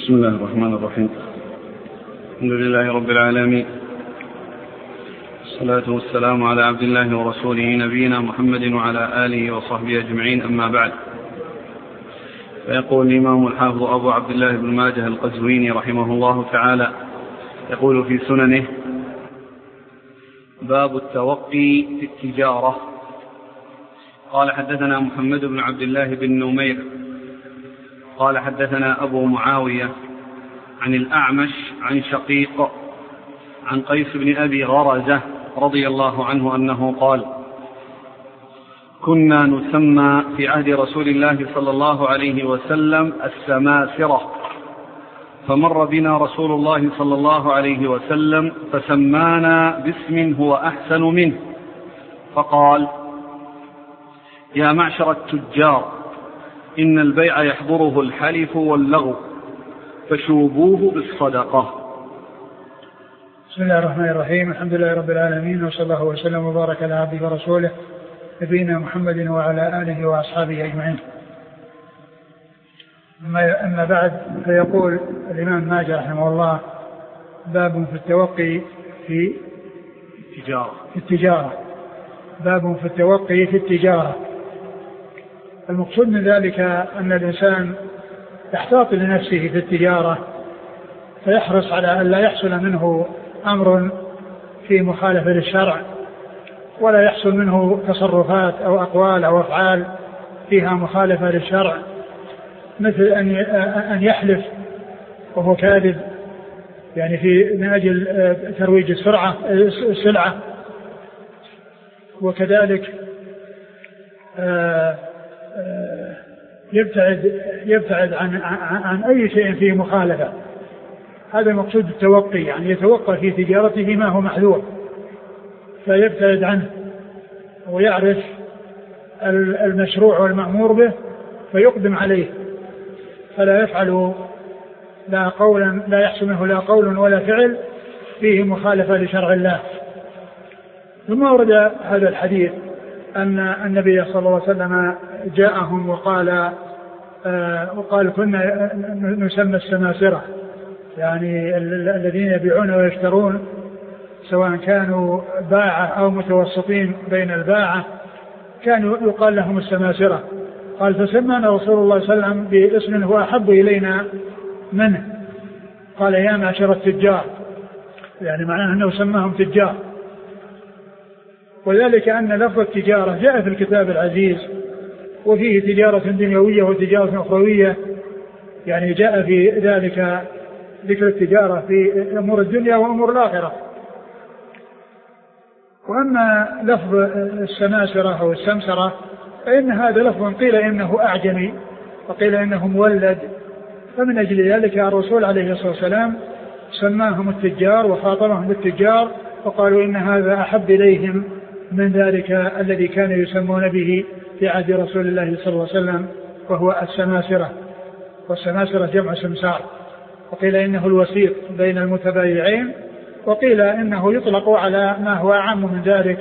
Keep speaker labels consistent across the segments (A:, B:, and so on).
A: بسم الله الرحمن الرحيم. الحمد لله رب العالمين، الصلاة والسلام على عبد الله ورسوله نبينا محمد وعلى آله وصحبه أجمعين، أما بعد. فيقول الإمام الحافظ أبو عبد الله بن ماجه القزويني رحمه الله تعالى يقول في سننه: باب التوقي في التجارة. قال: حدثنا محمد بن عبد الله بن نمير قال: حدثنا أبو معاوية عن الأعمش عن شقيق عن قيس بن أبي غرزة رضي الله عنه أنه قال: كنا نسمى في عهد رسول الله صلى الله عليه وسلم السماسرة، فمر بنا رسول الله صلى الله عليه وسلم فسمانا باسم هو أحسن منه، فقال: يا معشر التجار، إن البيع يحضره الحلف واللغو، فشوبوه بالصدقة.
B: بسم الله الرحمن الرحيم. الحمد لله رب العالمين، وصلى الله وسلم وبارك على عبده ورسوله نبينا محمد وعلى آله وأصحابه أجمعين. أما بعد، فيقول الإمام ماجه رحمه الله: باب في التوقي في التجارة. باب في التوقي في التجارة. المقصود من ذلك أن الإنسان يحتاط لنفسه في التجارة، فيحرص على أن لا يحصل منه أمر في مخالفة للشرع، ولا يحصل منه تصرفات أو أقوال أو أفعال فيها مخالفة للشرع، مثل أن يحلف وهو كاذب، يعني من أجل ترويج السلعة، وكذلك يبتعد عن أي شيء فيه مخالفة. هذا مقصود التوقي، يعني يتوقع في تجارته ما هو محذور فيبتعد عنه، ويعرف المشروع والمأمور به فيقدم عليه، فلا يفعل لا يحصل منه لا قول ولا فعل فيه مخالفة لشرع الله. ثم ورد هذا الحديث أن النبي صلى الله عليه وسلم جاءهم وقال كنا نسمى السماسرة، يعني الذين يبيعون ويشترون، سواء كانوا باعة أو متوسطين بين الباعة، كانوا يقال لهم السماسرة. قال: فسمانا رسول الله صلى الله عليه وسلم باسم هو أحب إلينا منه، قال: يا معشر التجار، يعني معناه أنه سماهم تجار. وذلك أن لفظ التجارة جاء في الكتاب العزيز، وفيه تجارة دنيوية وتجارة أخروية، يعني جاء في ذلك ذكر التجارة في أمور الدنيا وأمور الآخرة. وأما لفظ السماسرة أو السمسرة فإن هذا لفظ قيل إنه أعجمي وقيل إنه مولد، فمن أجل ذلك الرسول عليه الصلاة والسلام سماهم التجار وخاطبهم بالتجار، وقالوا إن هذا أحب إليهم من ذلك الذي كانوا يسمون به في عهد رسول الله صلى الله عليه وسلم، وهو السماسرة. والسماسرة جمع سمسار، وقيل إنه الوسيط بين المتبايعين، وقيل إنه يطلق على ما هو أعم من ذلك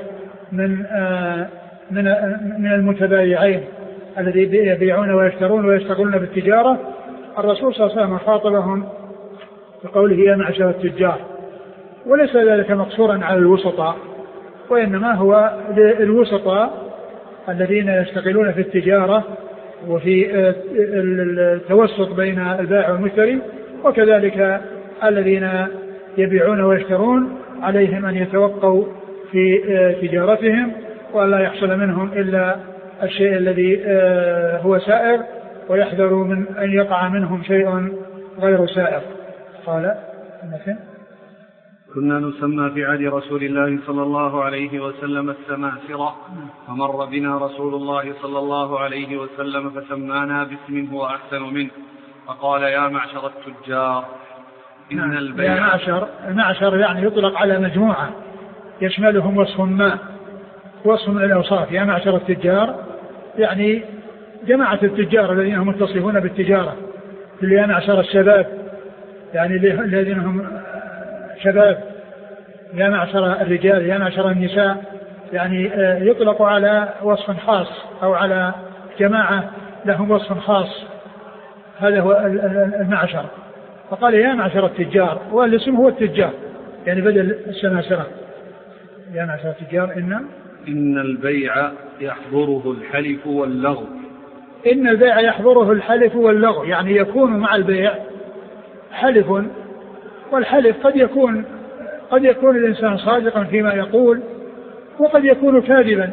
B: من المتبايعين الذي يبيعون ويشترون ويشتغلون بالتجارة. الرسول صلى الله عليه وسلم خاطبهم بقوله: يا معشر التجار. وليس ذلك مقصورا على الوسطاء، وإنما هو للوسطاء الذين يشتغلون في التجارة وفي التوسط بين البائع والمشتري، وكذلك الذين يبيعون ويشترون عليهم أن يتوقوا في تجارتهم، ولا يحصل منهم إلا الشيء الذي هو سائر، ويحذروا من أن يقع منهم شيء غير سائر. قال:
A: كنا نسمى في عهد رسول الله صلى الله عليه وسلم السماسرة، فمر بنا رسول الله صلى الله عليه وسلم فسمانا باسم هو أحسن منه، فقال: يا معشر التجار، إن البيع.
B: يا معشر يعني يطلق على مجموعة يشملهم وصف من الأوصاف. يا معشر التجار يعني جماعة التجار الذين هم متصفون بالتجارة. يا معشر الشباب يعني الذين هم شباب. يا معشر الرجال، يا معشر النساء، يعني يطلق على وصف خاص أو على جماعة لهم وصف خاص. هذا هو المعشر. فقال يا معشر التجار، والاسم هو التجار يعني بدل السماسرة. يا معشر التجار
A: إن البيع يحضره الحلف واللغو.
B: إن البيع يحضره الحلف واللغو، يعني يكون مع البيع حلف، والحلف قد يكون الإنسان صادقا فيما يقول، وقد يكون كاذبا،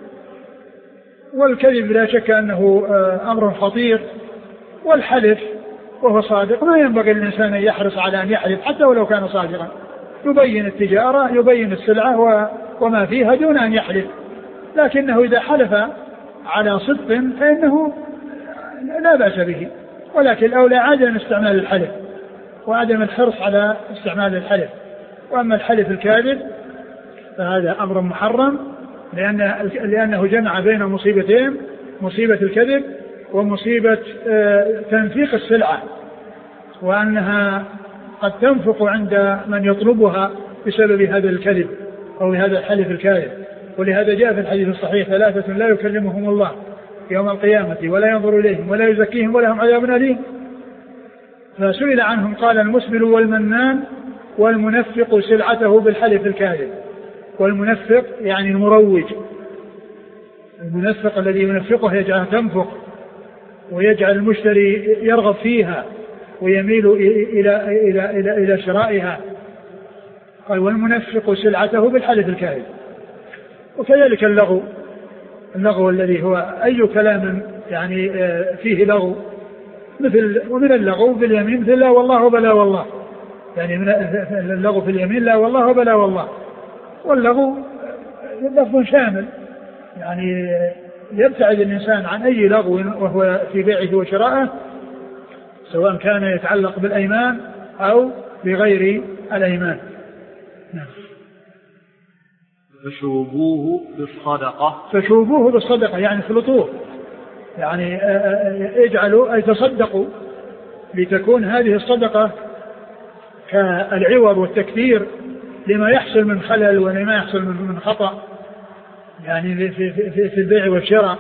B: والكذب لا شك أنه أمر خطير، والحلف وهو صادق ما ينبغي للإنسان أن يحرص على أن يحلف حتى ولو كان صادقا، يبين التجارة يبين السلعة وما فيها دون أن يحلف. لكنه إذا حلف على صدق فإنه لا بأس به، ولكن الأولى عدم استعمال الحلف وعدم الحرص على استعمال الحلف. وأما الحلف الكاذب فهذا أمر محرم، لأنه جمع بين مصيبتين، مصيبة الكذب ومصيبة تنفيق السلعة، وأنها قد تنفق عند من يطلبها بسبب هذا الكذب أو هذا الحلف الكاذب. ولهذا جاء في الحديث الصحيح 3 لا يكلمهم الله يوم القيامة ولا ينظر إليهم ولا يزكيهم ولهم عذاب أليم. فسئل عنهم قال المسبل والمنان والمنفق سلعته بالحلف الكاذب. والمنفق يعني المروج، المنفق الذي ينفقه يجعلها تنفق ويجعل المشتري يرغب فيها ويميل إلى شرائها. قال والمنفق سلعته بالحلف الكاذب. وكذلك اللغو الذي هو أي كلام يعني فيه لغو، مثل ومن اللغو باليمين مثل لا والله وبلا والله، يعني من اللغو في اليمين لا والله وبلا والله. واللغو لفظ شامل، يعني يبتعد الإنسان عن أي لغو وهو في بيعه وشرائه، سواء كان يتعلق بالأيمان أو بغير الأيمان. نعم. فشوبوه بالصدقة يعني خلطوه، يعني اجعلوا أي تصدقوا لتكون هذه الصدقة كالعوض والتكثير لما يحصل من خلل ولما يحصل من خطأ يعني في البيع والشراء.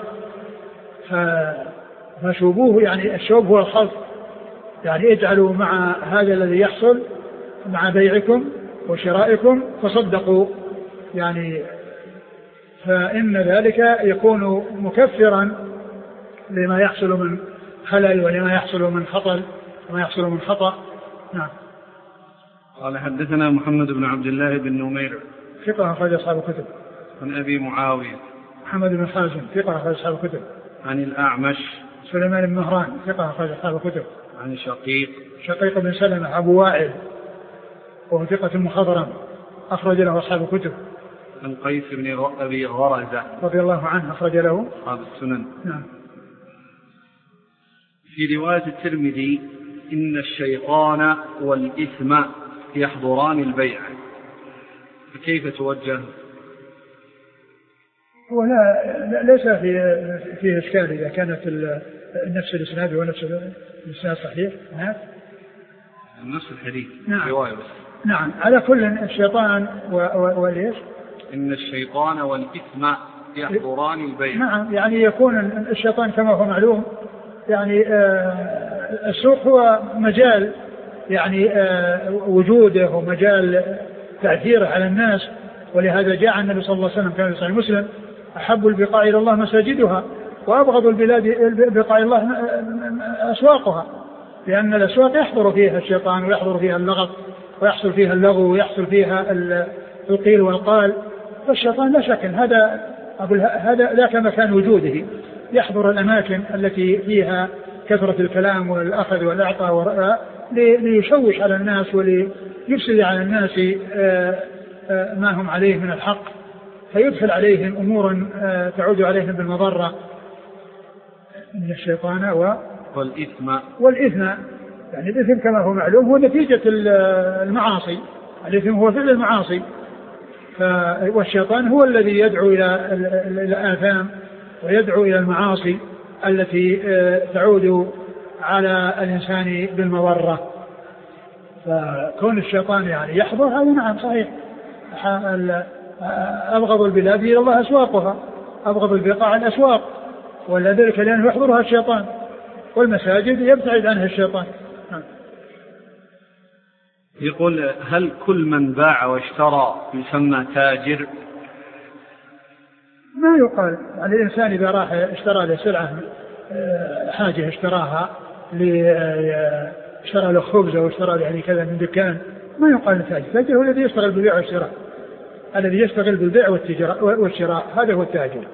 B: فشوبوه يعني الشوب هو الخلط، يعني اجعلوا مع هذا الذي يحصل مع بيعكم وشرائكم تصدقوا، يعني فإن ذلك يكون مكفرا لما يحصل من خلل ولما يحصل من خطل وما يحصل من خطأ. نعم.
A: قال حدثنا محمد بن عبد الله بن نمير
B: ثقة أخرج أصحاب الكتب.
A: عن أبي معاوية
B: محمد بن حازم ثقة أخرج أصحاب الكتب.
A: عن الأعمش
B: سليمان بن مهران ثقة أخرج أصحاب الكتب.
A: عن شقيق
B: بن سلمة أبو وائل وهو ثقة مخضرم أخرج له أصحاب الكتب.
A: عن قيس بن أبي غرزة
B: رضي الله عنه أخرج له
A: أصحاب السنن.
B: نعم.
A: في رواية الترمذي إن الشيطان والإثم يحضران البيع، فكيف توجه؟
B: هو ليس فيه إشكال إذا كانت نفس الإسناد ونفس الإسناد صحيح. نعم.
A: نفس الحديث.
B: نعم.
A: رواية بس.
B: نعم. على كل الشيطان وليش؟
A: إن الشيطان والإثم يحضران البيع.
B: نعم، يعني يكون الشيطان كما هو معلوم، يعني السوق هو مجال يعني وجوده ومجال تأثيره على الناس، ولهذا جاء النبي صلى الله عليه وسلم كان في صحيح مسلم أحب البقاع إلى الله مساجدها وأبغض البلاد بقاع الله أسواقها، لأن الأسواق يحضر فيها الشيطان ويحضر فيها اللغط ويحصل فيها اللغو ويحصل فيها القيل والقال. فالشيطان لا شك هذا ذاك مكان وجوده، يحضر الأماكن التي فيها كثرة الكلام والأخذ والإعطاء ليشوش على الناس وليفسد على الناس ما هم عليه من الحق، فيدخل عليهم أمورا تعود عليهم بالمضرة. من الشيطان والإثم، يعني الإثم كما هو معلوم هو نتيجة المعاصي، الإثم هو فعل المعاصي، والشيطان هو الذي يدعو إلى الآثام ويدعو إلى المعاصي التي تعود على الإنسان بالمضرة. فكون الشيطان يعني يحضر هذا نعم صحيح. أبغض البلاد إلى الله أسواقها، أبغض البقاع الأسواق، ولذلك لأنه يحضرها الشيطان، والمساجد يبتعد عنها الشيطان.
A: يقول هل كل من باع واشترى يسمى تاجر؟
B: ما يقال. يعني الإنسان إذا راح اشترى له سلعة حاجة اشتراها اشترى له خبز أو اشترى له يعني كذا من دكان ما يقال تاجر. التاجر هو الذي يشتغل بالبيع والشراء، الذي يشتغل بالبيع والشراء هذا هو التاجر.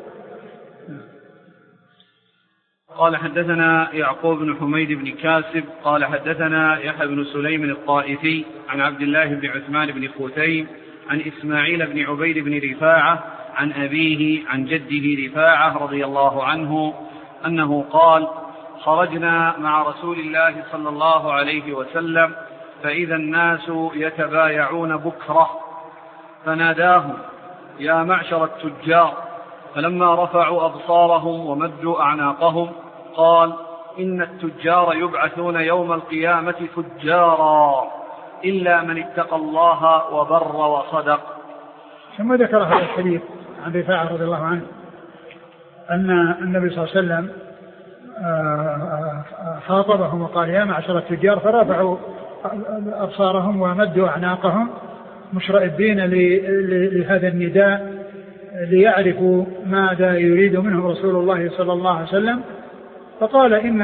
A: قال حدثنا يعقوب بن حميد بن كاسب قال حدثنا يحيى بن سليم الطائفي عن عبد الله بن عثمان بن خوتيم عن إسماعيل بن عبيد بن رفاعة عن أبيه عن جده رفاعة رضي الله عنه أنه قال خرجنا مع رسول الله صلى الله عليه وسلم فإذا الناس يتبايعون بكرة فناداهم يا معشر التجار، فلما رفعوا أبصارهم ومدوا أعناقهم قال إن التجار يبعثون يوم القيامة فجارا إلا من اتقى الله وبر وصدق.
B: ثم ذكر هذا الحديث عن رفاعة رضي الله عنه أن النبي صلى الله عليه وسلم خاطبهم وقال يا معشر التجار، فرفعوا أبصارهم ومدوا أعناقهم مشرئبين لهذا النداء ليعرفوا ماذا يريد منهم رسول الله صلى الله عليه وسلم. فقال إن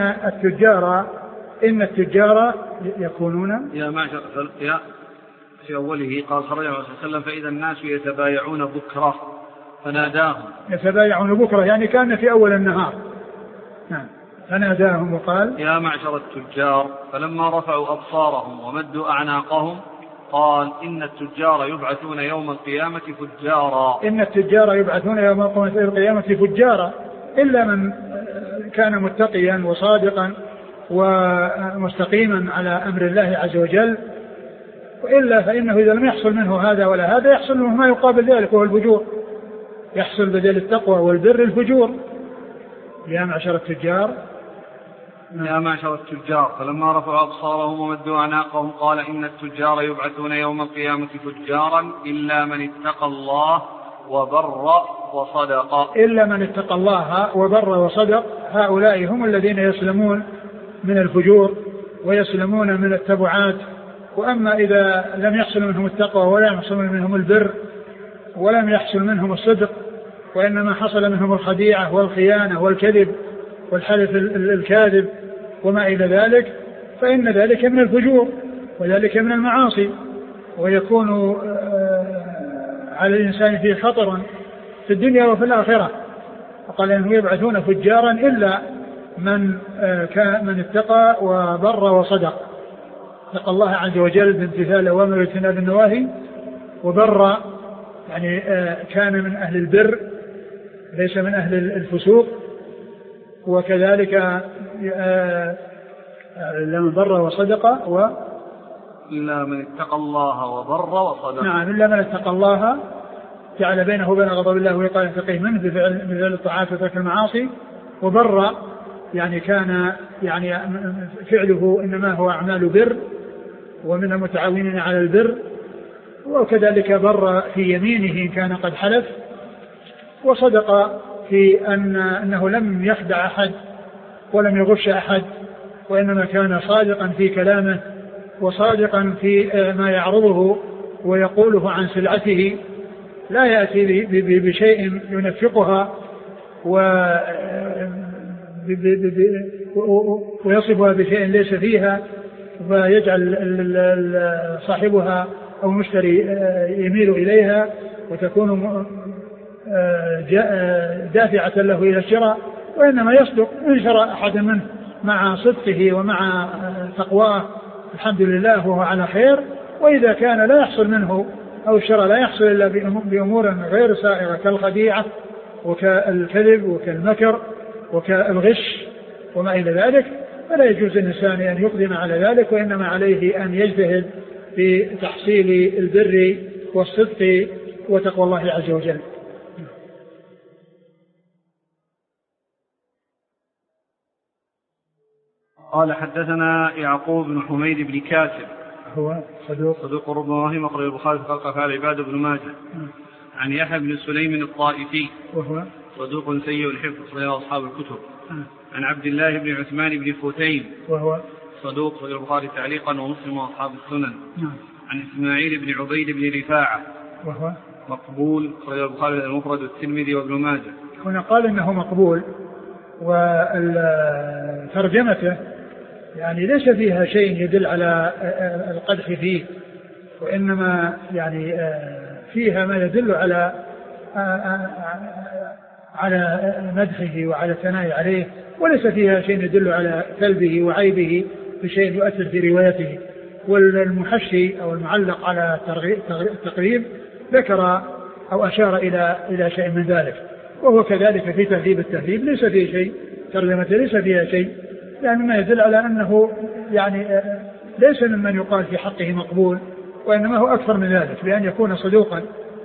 B: التجار يكونون
A: يا معشر في أوله قال خرج الرسول صلى الله عليه وسلم فإذا الناس يتبايعون بكرة فناداهم.
B: يتبايعون بكرة يعني كان في أول النهار. نعم. فناداهم وقال
A: يا معشر التجار، فلما رفعوا أبصارهم ومدوا أعناقهم قال إن التجار يبعثون يوم القيامة فجارا.
B: إن التجار يبعثون يوم القيامة فجارا إلا من كان متقيا وصادقا ومستقيما على أمر الله عز وجل، وإلا فإنه إذا لم يحصل منه هذا ولا هذا يحصل منه ما يقابل ذلك وهو الفجور. يحصل بدل التقوى والبر الفجور. يا معشر التجار
A: يا معشر التجار، فلما رفعوا أبصارهم ومدوا أعناقهم قال إن التجار يبعثون يوم القيامة فجارا إلا من اتقى الله وبر وصدق.
B: إلا من اتقى الله وبر وصدق، هؤلاء هم الذين يسلمون من الفجور ويسلمون من التبعات. وأما إذا لم يحصل منهم التقوى ولا يحصل منهم البر ولم يحصل منهم الصدق وإنما حصل منهم الخديعة والخيانة والكذب والحلف الكاذب وما إلى ذلك، فإن ذلك من الفجور وذلك من المعاصي، ويكون على الإنسان فيه خطر في الدنيا وفي الآخرة. وقال إنه يبعثون فجارا إلا من اتقى وبر وصدق، اتقى الله عز وجل بامتثال الأوامر واجتناب النواهي، وبر يعني كان من أهل البر ليس من أهل الفسوق، وكذلك لمن بر وصدق
A: إلا من اتقى الله وبر وصدق.
B: نعم، إلا من اتقى الله جعل بينه وبين غضب الله ويقال يتقيه منه بفعل الطاعات وترك المعاصي. وبر يعني كان يعني فعله إنما هو أعمال بر ومن المتعاونين على البر. وكذلك بر في يمينه إن كان قد حلف، وصدق في أنه لم يخدع أحد ولم يغش أحد، وإنما كان صادقا في كلامه وصادقا في ما يعرضه ويقوله عن سلعته، لا يأتي بشيء ينفقها ويصفها بشيء ليس فيها ويجعل صاحبها أو مشتري يميل إليها وتكون دافعة له إلى الشراء، وإنما يصدق إن شرى أحد منه مع صدقه ومع تقواه الحمد لله وهو على خير. وإذا كان لا يحصل منه أو الشراء لا يحصل إلا بأمور غير سائغة كالخديعة وكالكذب وكالمكر وكالغش وما إلى ذلك، فلا يجوز للإنسان أن يقدم على ذلك، وإنما عليه أن يجتهد في تحصيل البر والصدق وتقوى الله عز وجل.
A: قال حدثنا يعقوب بن حميد بن كاسب
B: هو
A: صدوق ربما وهم أخرج البخاري في خلق أفعال العباد بن ماجه. عن يحيى بن سليم الطائفي
B: وهو
A: صدوق سيء الحفظ صحيح أصحاب الكتب. عن عبد الله بن عثمان بن خوتيم
B: وهو
A: صدوق صحيح البخاري تعليقا ومسلم وأصحاب السنن. عن إسماعيل بن عبيد بن رفاعة
B: وهو
A: مقبول، أخرجه البخاري المفرد والترمذي وابن ماجه.
B: هنا قال إنه مقبول، وترجمته يعني ليس فيها شيء يدل على القدح فيه، وإنما يعني فيها ما يدل على مدحه وعلى الثناء عليه، وليس فيها شيء يدل على كلبه وعيبه بشيء يؤثر في روايته. والمحشي أو المعلق على التقريب ذكر أو أشار إلى شيء من ذلك، وهو كذلك في تهذيب التهذيب ليس فيه شيء، ترجمته ليس فيها شيء، يعني ما يدل على أنه يعني ليس ممن يقال في حقه مقبول، وإنما هو أكثر من ذلك بأن يكون صدوقا.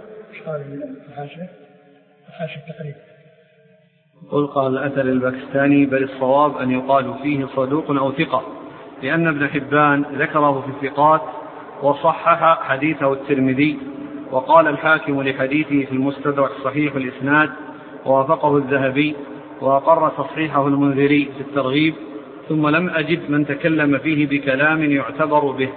B: حاشا التقريب
A: قال الأثر الباكستاني بل الصواب أن يقال فيه صدوق أو ثقة، لأن ابن حبان ذكره في الثقات وصحح حديثه الترمذي، وقال الحاكم لحديثه في المستدرك صحيح الإسناد، ووافقه الذهبي، وأقر تصحيحه المنذري في الترغيب، ثم لم أجد من تكلم فيه بكلام يعتبر به.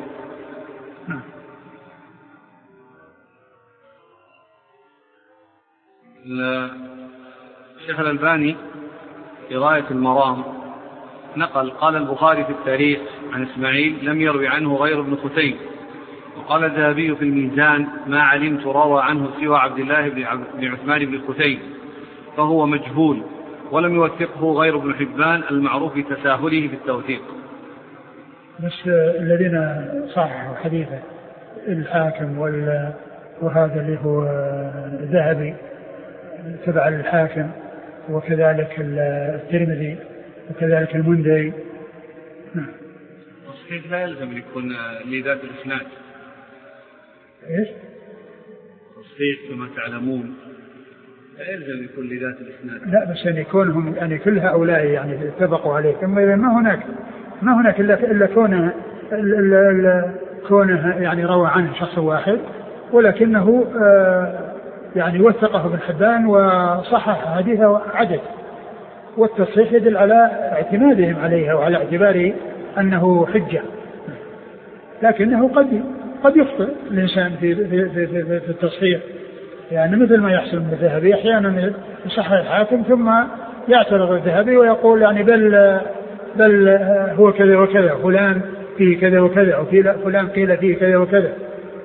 A: الشيخ الألباني في غاية المرام نقل قال البخاري في التاريخ عن إسماعيل لم يروي عنه غير ابن ختيم، وقال الذهبي في الميزان ما علمت روى عنه سوى عبد الله بن عثمان بن ختيم، فهو مجهول، ولم يوثقه غير ابن حبان المعروف بتساهله في التوثيق.
B: بس الذين صححوا حديثه الحاكم وهذا اللي هو الذهبي تبع الحاكم، وكذلك الترمذي، وكذلك المنذري.
A: التصحيح لا يلزم أن يكون لذات الإسناد.
B: إيش؟
A: التصحيح كما تعلمون لا يلزم أن يكون لذات الإسناد.
B: لا، بس أن يكونهم يعني كل هؤلاء يعني اتفقوا عليه، ثم إذا ما هناك إلا كونه يعني روى عنه شخص واحد، ولكنه يعني وثقه ابن حبان وصحح حديثه عدد، والتصحيح يدل على اعتمادهم عليها وعلى اعتباره أنه حجة، لكنه قد يخطئ الإنسان في التصحيح، يعني مثل ما يحصل من الذهبي أحيانا يصحح الحاكم ثم يعترض الذهبي ويقول يعني بل هو كذا وكذا، فلان فيه كذا وكذا، أو فلان قيل فيه كذا وكذا.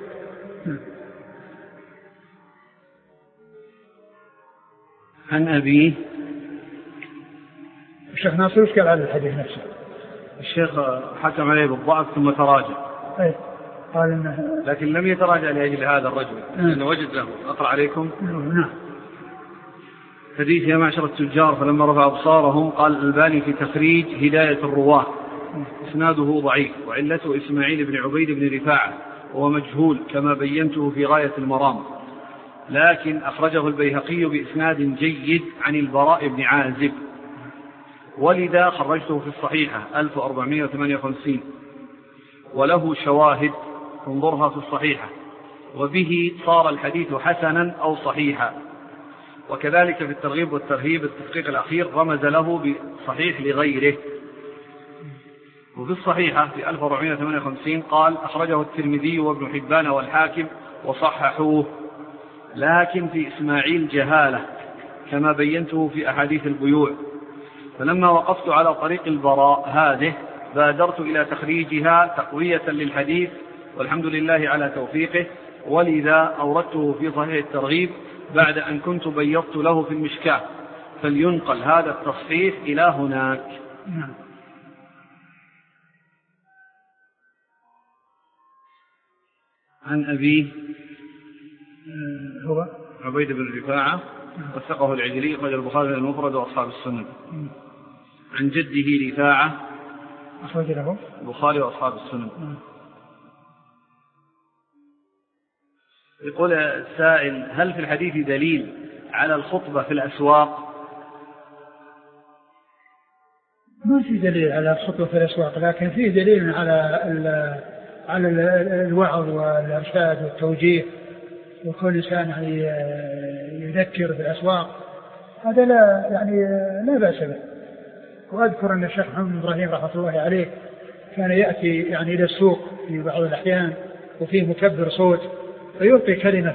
A: عن أبيه
B: الشيخ ناصر يشكل على الحديث نفسه،
A: الشيخ حكم عليه بالضعف ثم تراجع.
B: أي قال إنه
A: لكن لم يتراجع لأجل هذا الرجل لأنه وجد له. أقرأ عليكم.
B: نعم.
A: حديث يا معشر التجار فلما رفع أبصارهم قال الألباني في تخريج هداية الرواة إسناده ضعيف، وعلته إسماعيل بن عبيد بن رفاعة وهو مجهول كما بينته في غاية المرام، لكن أخرجه البيهقي بإسناد جيد عن البراء بن عازب، ولذا خرجته في الصحيحة 1458 وله شواهد انظرها في الصحيحة، وبه صار الحديث حسنا أو صحيحا. وكذلك في الترغيب والترهيب التحقيق الأخير رمز له بصحيح لغيره. وفي الصحيحة في 1458 قال أخرجه الترمذي وابن حبان والحاكم وصححوه، لكن في إسماعيل جهالة كما بينته في أحاديث البيوع، فلما وقفت على طريق البراء هذه بادرت إلى تخريجها تقوية للحديث، والحمد لله على توفيقه، ولذا أوردته في صحيح الترغيب بعد أن كنت بيضت له في المشكاة، فلينقل هذا التصحيح إلى هناك. عن أبيه
B: هو
A: عبيد بن رفاعة وثقه العجلي أخرج البخاري المفرد وأصحاب السنن. عن جده رفاعة
B: أخرج له
A: البخاري وأصحاب السنن. يقول السائل هل في الحديث دليل على الخطبة في الأسواق؟
B: ما في دليل على الخطبة في الأسواق، لكن فيه دليل على الوعظ والإرشاد والتوجيه، وكل إنسان يذكر في الأسواق، هذا لا بأس به. وأذكر أن الشيخ محمد بن إبراهيم رحمة الله عليه كان يأتي يعني إلى السوق في بعض الأحيان وفيه مكبر صوت فيلقي كلمة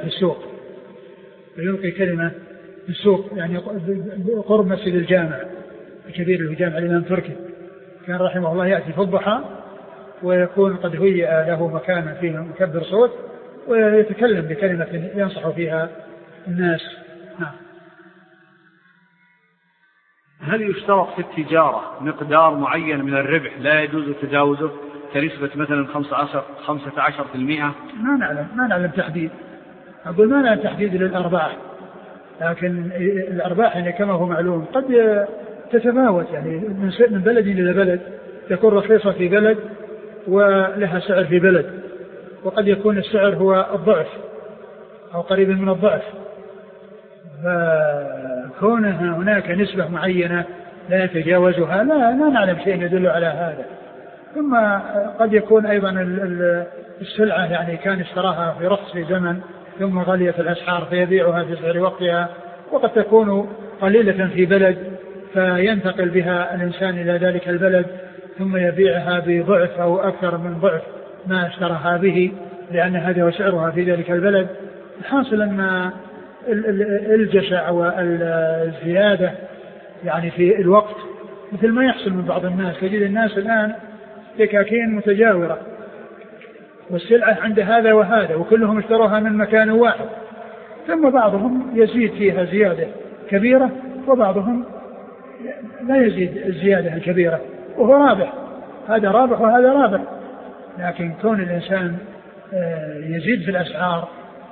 B: في السوق يعني قرب مسجد الجامع الكبير اللي هو جامع الإمام تركي، كان رحمه الله يأتي في الضحى ويكون قد هيئ له مكانا فيه مكبر صوت ويتكلم بكلمة ينصح فيها الناس.
A: هل يشترط في التجارة مقدار معين من الربح لا يجوز تجاوزه كنسبة مثلا 15%؟
B: ما نعلم تحديد، أقول ما نعلم تحديد للأرباح، لكن الأرباح يعني كما هو معلوم قد تتفاوت يعني من بلد إلى بلد، تكون رخيصة في بلد ولها سعر في بلد، وقد يكون السعر هو الضعف أو قريب من الضعف، فكونها هناك نسبة معينة لا يتجاوزها لا نعلم شيء يدل على هذا. ثم قد يكون أيضا السلعة يعني كان اشتراها في رخص في زمن ثم غليت الأسعار فيبيعها في سعر وقتها، وقد تكون قليلة في بلد فينتقل بها الإنسان إلى ذلك البلد ثم يبيعها بضعف أو أكثر من ضعف ما اشتراها به لأن هذا هو سعرها في ذلك البلد. الحاصل أن الجشع والزيادة يعني في الوقت مثل ما يحصل من بعض الناس، تجد الناس الآن دكاكين متجاورة والسلعة عند هذا وهذا وكلهم اشتروها من مكان واحد، ثم بعضهم يزيد فيها زيادة كبيرة وبعضهم لا يزيد الزيادة الكبيرة وهو رابح، هذا رابح وهذا رابح. لكن كون الإنسان يزيد في الأسعار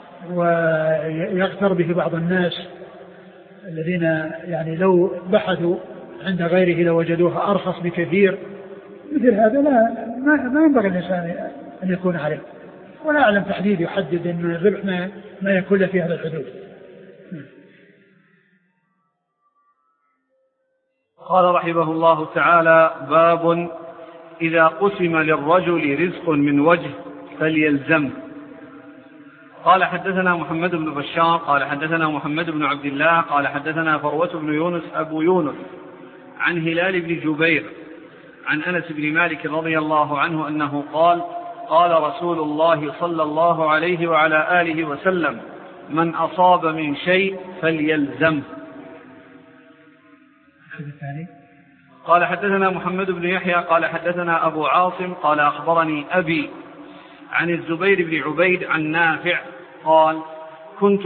B: ويغتر به بعض الناس الذين يعني لو بحثوا عند غيره لوجدوها أرخص بكثير، مثل هذا ما ينبغي الإنسان أن يكون عليه، ولا أعلم تحديد يحدد أن الربح ما يكون في هذا الحدود.
A: قال رحمه الله تعالى: باب إذا قسم للرجل رزق من وجه فليلزمه. قال حدثنا محمد بن بشار قال حدثنا محمد بن عبد الله قال حدثنا فروة بن يونس أبو يونس عن هلال بن جبير عن أنس بن مالك رضي الله عنه أنه قال: قال رسول الله صلى الله عليه وعلى آله وسلم: من أصاب من شيء فليلزمه. قال حدثنا محمد بن يحيى قال حدثنا أبو عاصم قال أخبرني أبي عن الزبير بن عبيد عن نافع قال: كنت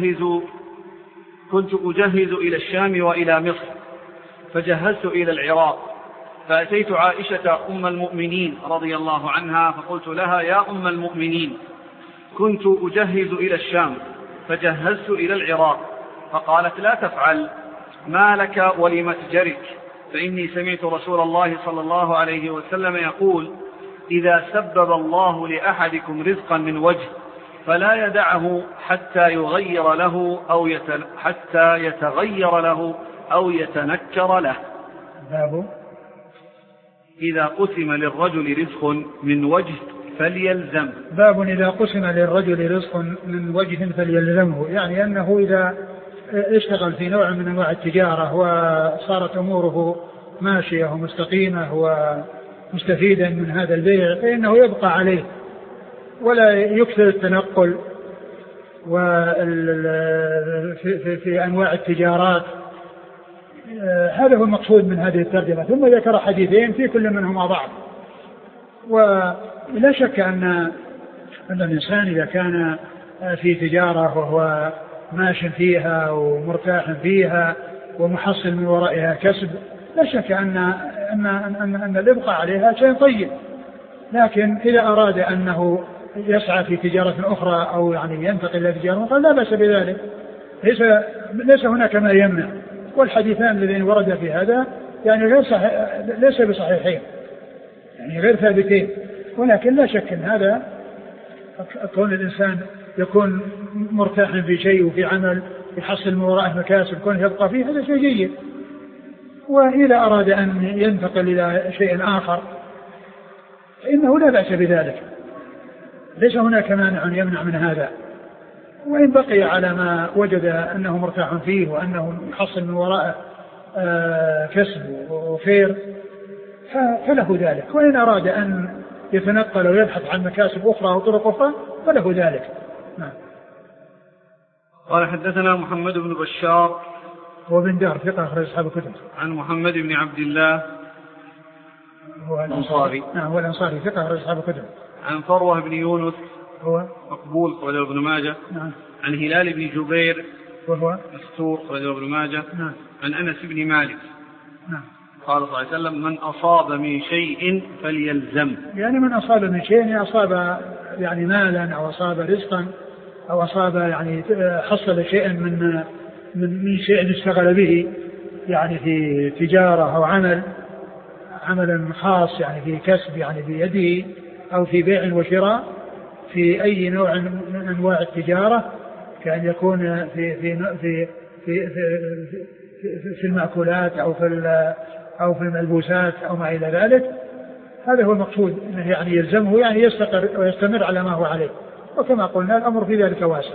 A: أجهز إلى الشام وإلى مصر، فجهزت إلى العراق، فأتيت عائشة أم المؤمنين رضي الله عنها فقلت لها: يا أم المؤمنين، كنت أجهز إلى الشام فجهزت إلى العراق. فقالت: لا تفعل، ما لك ولمتجرك، فإني سمعت رسول الله صلى الله عليه وسلم يقول: إذا سبب الله لأحدكم رزقا من وجه فلا يدعه حتى يتغير له أو يتنكر له.
B: باب
A: إذا قسم للرجل رزق من وجه فليلزم.
B: باب إذا قسم للرجل رزق من وجه فليلزمه، يعني أنه إذا اشتغل في نوع من أنواع التجارة وصارت أموره ماشية ومستقيمة ومستفيدا من هذا البيع فإنه يبقى عليه ولا يكثر التنقل في أنواع التجارات. هذا هو المقصود من هذه الترجمة. ثم ذكر حديثين في كل منهما ضعف، ولا شك أن الإنسان إذا كان في تجارة وهو ماش فيها ومرتاح فيها ومحصل من ورائها كسب، لا شك أن الإبقاء عليها شيء طيب. لكن إذا أراد أنه يسعى في تجارة أخرى أو يعني ينتقل إلى تجارة أخرى لا بأس بذلك، ليس هناك ما يمنع. والحديثان الذين ورد في هذا يعني ليس بصحيحين، يعني غير ثابتين، ولكن لا شك أن هذا كون الإنسان يكون مرتاح في شيء وفي عمل يحصل من وراءه مكاسب كون يبقى فيه هذا شيء جيد. وإذا أراد أن ينتقل إلى شيء آخر فإنه لا بأس بذلك، ليس هناك مانع يمنع من هذا. وإن بقي على ما وجد أنه مرتاح فيه وأنه يحصل من وراءه كسب وخير فله ذلك. وإن أراد أن يتنقل ويبحث عن مكاسب أخرى أو طرق أخرى فله ذلك. نعم.
A: قال حدثنا محمد بن بشار
B: هو بن دار ثقة أخرج أصحاب الكتب.
A: عن محمد بن عبد الله
B: هو الأنصاري. نعم هو الأنصاري ثقة أخرج أصحاب الكتب.
A: عن فروة بن يونس
B: هو
A: مقبول أخرجه ابن ماجه.
B: نعم.
A: عن هلال بن جبير
B: وهو
A: مستور أخرجه ابن ماجه.
B: نعم.
A: عن أنس بن مالك.
B: نعم.
A: قال صلى الله عليه وسلم من أصاب من شيء فليلزم.
B: يعني من أصاب من شيء أصاب يعني مالا أو أصاب رزقا أو أصاب يعني حصل شيئا من شيء اشتغل به يعني في تجارة أو عمل خاص يعني في كسب يعني بيده أو في بيع وشراء في أي نوع من أنواع التجارة كأن يكون في المأكولات أو في الملبوسات أو ما إلى ذلك. هذا هو المقصود أنه يعني يلزمه يعني يستقر ويستمر على ما هو عليه. وكما قلنا الأمر في ذلك واسع.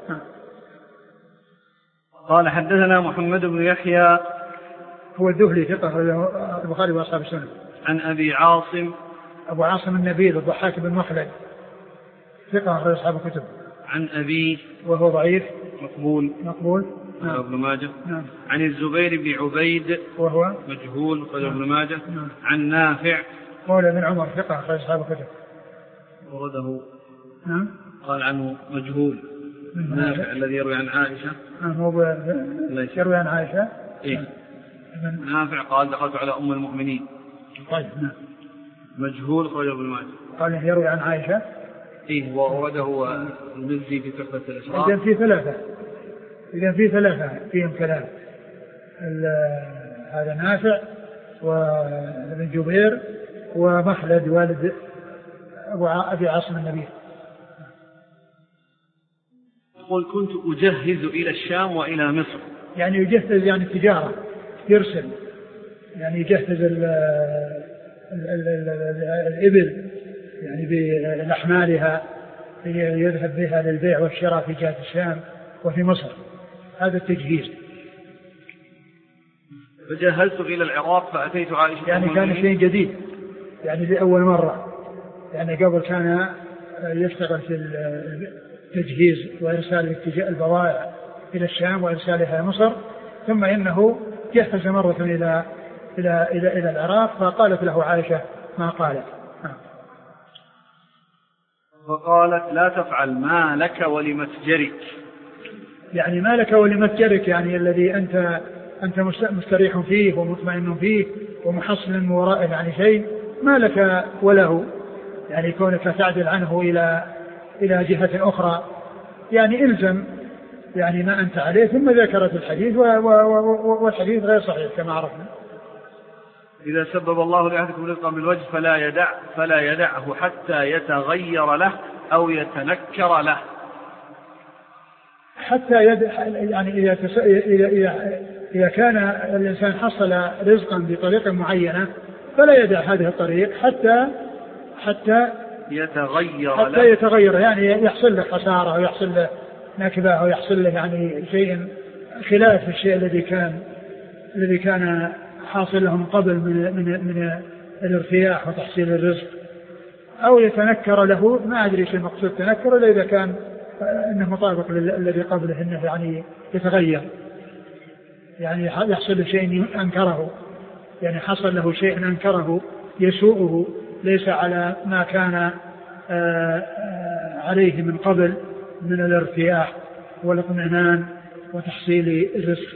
A: قال حدثنا محمد بن يحيى
B: هو الذهلي ثقة البخاري وأصحاب السنن.
A: عن أبي عاصم
B: أبو عاصم النبيل الضحاك بن مخلد ثقة أخرج أصحاب الكتب.
A: عن أبيه
B: وهو ضعيف مقبول
A: ابن ماجه.
B: نعم.
A: عن الزبير بن عبيد وهو مجهول أخرج ابن ماجه. عن نافع
B: مولى بن عمر ثقة أخرج أصحاب الكتب.
A: ورده
B: نعم.
A: قال عنه مجهول. نافع الذي يروي عن عائشة.
B: هو يروي عن عائشة.
A: إيه؟ نافع قال دخلت على أم المؤمنين.
B: طيب. نعم.
A: مجهول أخرج ابن ماجه.
B: قال يروي عن عائشة.
A: إيه وورده المزي في تحفة الأشراف.
B: إذا في ثلاثة فيهم كلام. هذا نافع وابن جبير ومخلد والد أبي عاصم النبي.
A: يقول كنت أجهز إلى الشام وإلى مصر.
B: يعني يجهز يعني التجارة يرسل يعني يجهز الإبل يعني بأحمالها يذهب بها للبيع والشراء في جهة الشام وفي مصر. هذا التجهيز.
A: فجهزت إلى العراق فأتيت عائشة
B: يعني كان شيء جديد يعني لأول مرة. يعني قبل كان يشتغل في التجهيز وإرسال البضائع إلى الشام وإرسالها إلى مصر. ثم إنه جهز مرة إلى العراق فقالت له عائشة ما قالت.
A: فقالت لا تفعل ما لك ولمتجرك.
B: يعني ما لك ولمتجرك يعني الذي أنت مستريح فيه ومطمئن فيه ومحصل من ورائه يعني شيء ما لك وله يعني كونك تعدل عنه إلى جهة أخرى يعني إلزم يعني ما أنت عليه. ثم ذكرت الحديث والحديث غير صحيح كما عرفنا.
A: إذا سبب الله لأحدكم رزقا بالوجه فلا يدعه حتى يتغير له أو يتنكر له.
B: حتى يعني إذا كان الإنسان حصل رزقا بطريقة معينة فلا يدع هذه الطريق حتى يتغير يعني يحصل له خسارة أو يحصل له نكبة أو يحصل له يعني شيء خلاف الشيء الذي كان حاصل له من قبل من الارتياح وتحصيل الرزق أو يتنكر له. ما أدري شيء مقصود تنكر إلا إذا كان إنه مطابق للذي قبله إنه يعني يتغير يعني يحصل له شيء أنكره يعني حصل له شيء أنكره يسوءه ليس على ما كان عليه من قبل من الارتياح والاطمئنان وتحصيل الرزق.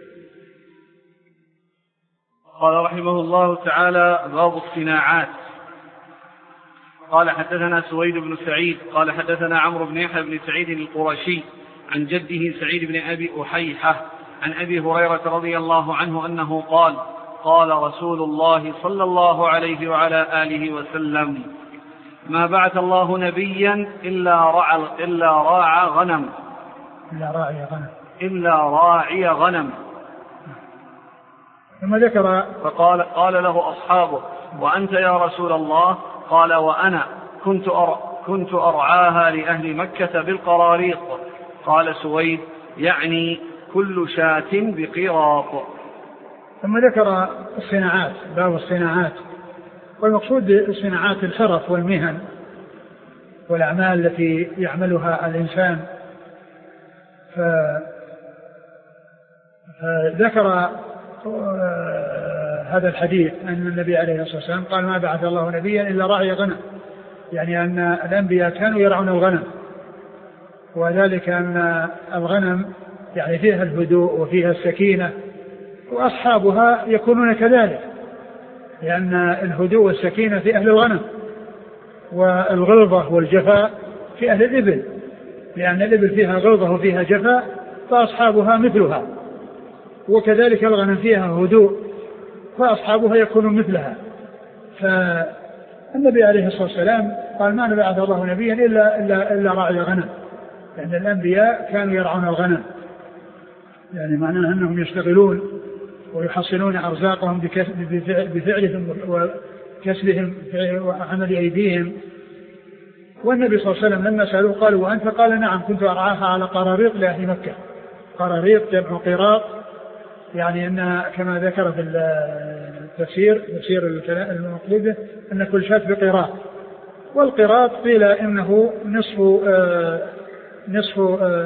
A: قال رحمه الله تعالى باب الصناعات. قال حدثنا سويد بن سعيد قال حدثنا عمرو بن يحيى بن سعيد القرشي عن جده سعيد بن أبي أحيحة عن أبي هريرة رضي الله عنه أنه قال رسول الله صلى الله عليه وعلى آله وسلم ما بعث الله نبيا إلا راعي غنم.
B: ثم ذكر
A: قال له أصحابه وأنت يا رسول الله؟ قال وأنا كنت أرعاها لأهل مكة بالقراريط. قال سويد يعني كل شاة بقيراط.
B: ثم ذكر الصناعات باب الصناعات والمقصود بصناعات الحرف والمهن والأعمال التي يعملها الإنسان. فذكر هذا الحديث أن النبي عليه الصلاة والسلام قال ما بعث الله نبيا إلا راعي غنم، يعني أن الأنبياء كانوا يرعون الغنم، وذلك أن الغنم يعني فيها الهدوء وفيها السكينة، وأصحابها يكونون كذلك، لأن الهدوء والسكينة في أهل الغنم، والغلظة والجفاء في أهل الإبل، لأن الإبل فيها غلظة وفيها جفاء فأصحابها مثلها، وكذلك الغنم فيها هدوء فأصحابها يكونون مثلها. فالنبي عليه الصلاة والسلام قال ما بعث الله نبيا إلا راعي غنم، لأن الأنبياء كانوا يرعون الغنم، يعني معناه أنهم يشتغلون ويحصلون أرزاقهم بفعلهم وكسبهم وعمل أيديهم. والنبي صلى الله عليه وسلم لما سألوه قالوا وأنت؟ قال نعم كنت أرعاها على قراريط لأهل مكة. قراريط جمع قراط، يعني أن كما ذكر في التفسير المقلوب أن كل شاة بقراط، والقراط قيل إنه نصف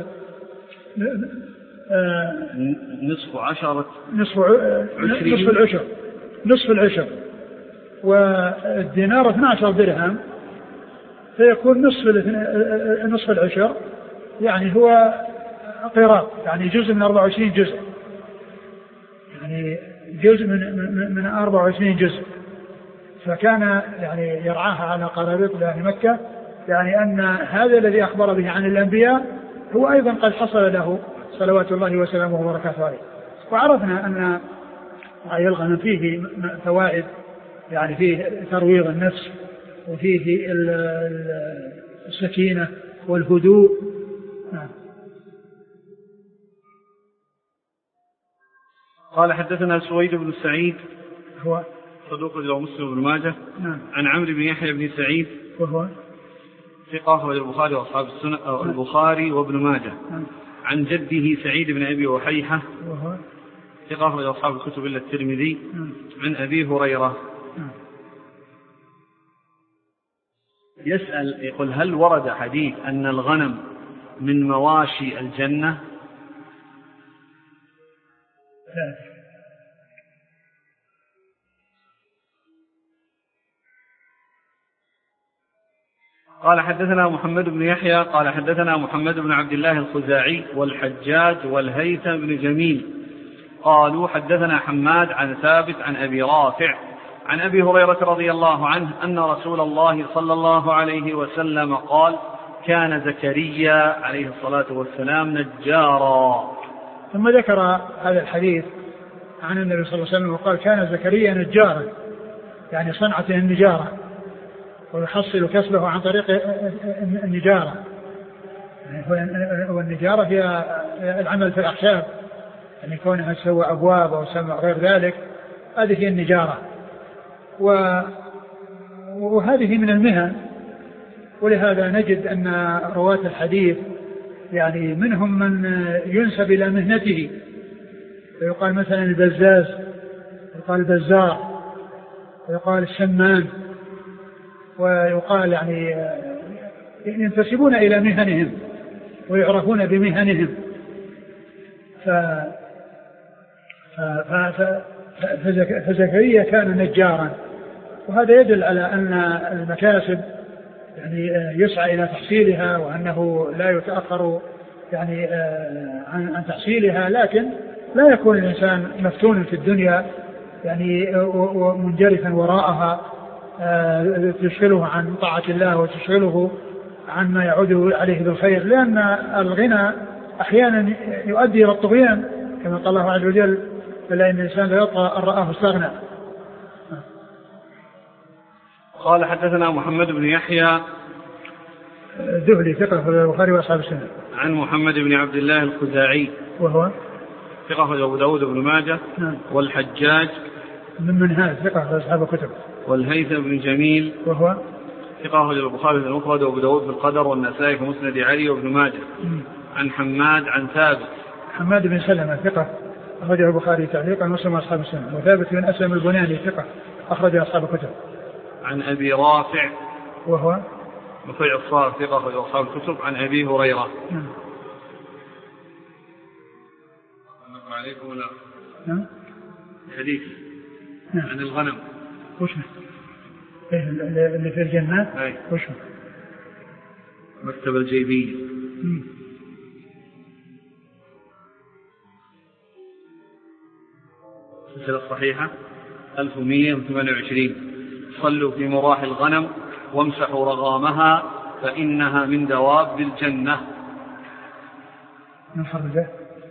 B: العشر، والدينار 12 درهم، فيكون نصف العشر يعني هو قراط، يعني جزء من 24 جزء، يعني جزء من 24 جزء. فكان يعني يرعاها على قراريط لأهل مكة، يعني أن هذا الذي أخبر به عن الأنبياء هو أيضا قد حصل له صلوات الله وسلامه وبركاته عليه. وعرفنا أن رعي الغنم فيه فوائد، يعني فيه ترويض النفس، وفيه السكينة والهدوء.
A: قال حدثنا سويد بن سعيد
B: هو
A: صدوق له مسلم بن ماجه عن عمرو بن يحيى بن سعيد
B: وهو
A: ثقة أخرجه البخاري وأصحاب السنن البخاري وابن ماجه عن جده سعيد بن أبي وحيحة
B: وهو
A: ثقة أخرجه أصحاب الكتب إلا الترمذي عن أبي هريرة. يسأل يقول هل ورد حديث أن الغنم من مواشي الجنة؟
B: لا.
A: قال حدثنا محمد بن يحيى قال حدثنا محمد بن عبد الله الخزاعي والحجاج والهيثم بن جميل قالوا حدثنا حماد عن ثابت عن أبي رافع عن أبي هريرة رضي الله عنه أن رسول الله صلى الله عليه وسلم قال كان زكريا عليه الصلاة والسلام نجارا.
B: ثم ذكر هذا الحديث عن النبي صلى الله عليه وسلم وقال كان زكريا نجارا، يعني صنعته النجارة، ويحصل كسبه عن طريق النجارة. والنجارة هي العمل في الأخشاب، يعني كونها تسوى أبواب أو سمع غير ذلك، هذه هي النجارة. وهذه من المهن، ولهذا نجد أن رواة الحديث يعني منهم من ينسب إلى مهنته، ويقال مثلا البزاز، ويقال البزار، ويقال الشمان، ويقال يعني ينتسبون إلى مهنهم ويعرفون بمهنهم. فزكريا كان نجارا، وهذا يدل على أن المكاسب يعني يسعى إلى تحصيلها، وأنه لا يتأخر يعني عن تحصيلها، لكن لا يكون الإنسان مفتونا في الدنيا يعني ومنجرفا وراءها تشغله عن طاعة الله وتشغله عن ما يعود عليه بالخير، لأن الغنى أحيانا يؤدي إلى الطغيان، كما قال الله عز وجل فلا إن الإنسان لا يطغى أن رآه استغنى.
A: قال حدثنا محمد بن يحيى
B: ذهلي ثقة في البخاري وأصحاب السنن
A: عن محمد بن عبد الله الخزاعي وهو ثقة في أبو داود بن ماجه والحجاج
B: من منهاج ثقة في أصحاب الكتب
A: والهيثم بن جميل
B: وهو
A: ثقة في البخاري في المفرد وأبو داود في القدر والنسائي في مسند علي وابن ماجه عن حماد عن ثابت
B: حماد بن سلمة ثقة أخرجه البخاري تعليقا ومسلم أصحاب السنن، وثابت بن أسلم البناني ثقة أخرج أصحاب الكتب.
A: عن أبي رافع
B: وهو
A: رفيع الصار ثقة أخرج أصحاب الكتب عن أبي هريرة. نقرأ عليكم ولا حديث عن الغنم
B: وش اللي في الجنة وش
A: مكتب الجيبية السلسلة الصحيحة 1128. صلوا في مراح الغنم وامسحوا رغامها فإنها من دواب الجنة.
B: من خرجه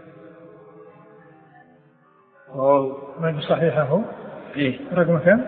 A: ما
B: صحيحة هو رقم كم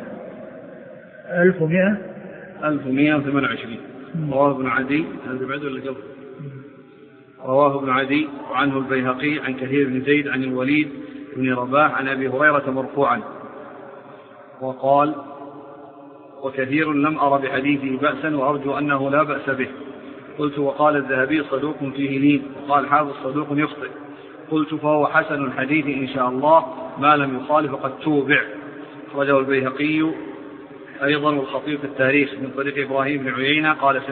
A: 1128. رواه ابن عدي هذا بعد ولا قبل؟ رواه ابن عدي وعنه البيهقي عن كثير بن زيد عن الوليد بن رباح عن أبي هريرة مرفوعا وقال وكثير لم أر بحديثه بأسا وأرجو أنه لا بأس به. قلت وقال الذهبي صدوق فيه لين وقال حافظ صدوق يخطئ. قلت فهو حسن الحديث إن شاء الله ما لم يخالف قد توبع. أخرجه البيهقي أيضا والخطيب في التاريخ من طريق إبراهيم بن عيينة قال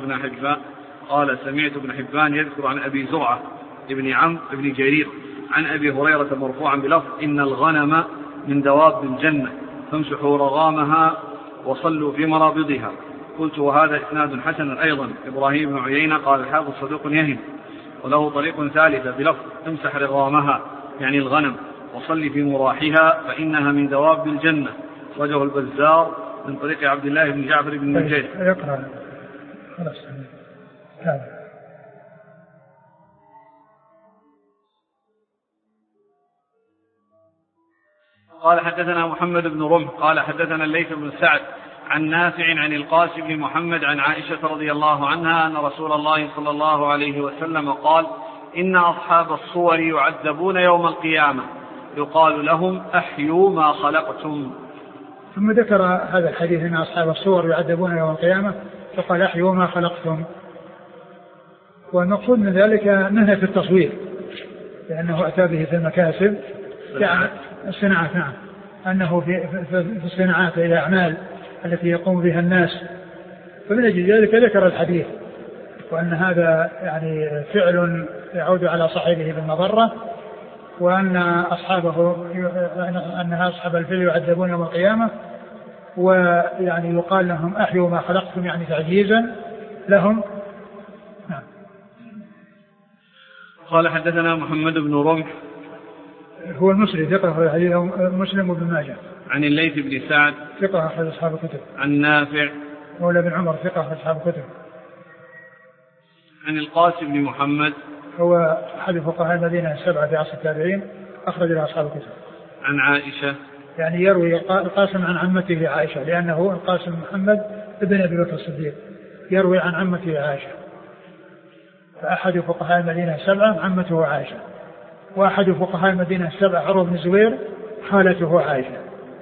A: سمعت ابن حبان يذكر عن أبي زرعة ابن عمرو ابن جرير عن أبي هريرة مرفوعا بلفظ إن الغنم من دواب الجنة فامسحوا رغامها وصلوا في مرابضها. قلت وهذا إسناد حسن أيضا. إبراهيم بن عيينة قال الحافظ صدوق يهم وله طريق ثالثة بلفظ امسح رغامها يعني الغنم وصل في مراحها فإنها من دواب الجنة. أخرجه البزار من طريق عبد الله بن جعفر بن نجيح.
B: يقرأ خلاص.
A: قال حدثنا محمد بن رمح قال حدثنا الليث بن سعد عن نافع عن القاسم بن محمد عن عائشة رضي الله عنها أن رسول الله صلى الله عليه وسلم قال إن أصحاب الصور يعذبون يوم القيامة يقال لهم أحيوا ما خلقتم.
B: ثم ذكر هذا الحديث أن أصحاب الصور يعذبون يوم القيامة فقال أحيوا ما خلقتم. والمقصود من ذلك نهي في التصوير لأنه أتى به في المكاسب يعني الصناعات. نعم أنه في الصناعات إلى أعمال التي يقوم بها الناس. فمن أجل ذلك ذكر الحديث وأن هذا يعني فعل يعود على صاحبه بالمضرة وأن أصحاب الفيل يعذبون يوم القيامة ويعني يقال لهم أحيوا ما خلقتم يعني تعجيزا لهم. نعم.
A: قال حدثنا محمد بن رمح
B: هو المصري ثقة أخرج حديثه مسلم وابن ماجه.
A: عن الليث بن سعد
B: ثقة أخرج أصحاب الكتب.
A: عن نافع
B: مولى بن عمر ثقة أخرج أصحاب الكتب.
A: عن القاسم بن محمد
B: هو أحد فقهاء المدينة السبعة في عصر التابعين أخرج له أصحاب الكتب.
A: عن عائشة
B: يعني يروي القاسم عن عمته عائشة لأنه القاسم محمد ابن أبي بكر الصديق يروي عن عمته عائشة. فأحد فقهاء المدينة السبعة عمته عائشة وأحد فقهاء المدينة السبعة عروة بن الزبير خالته عائشة.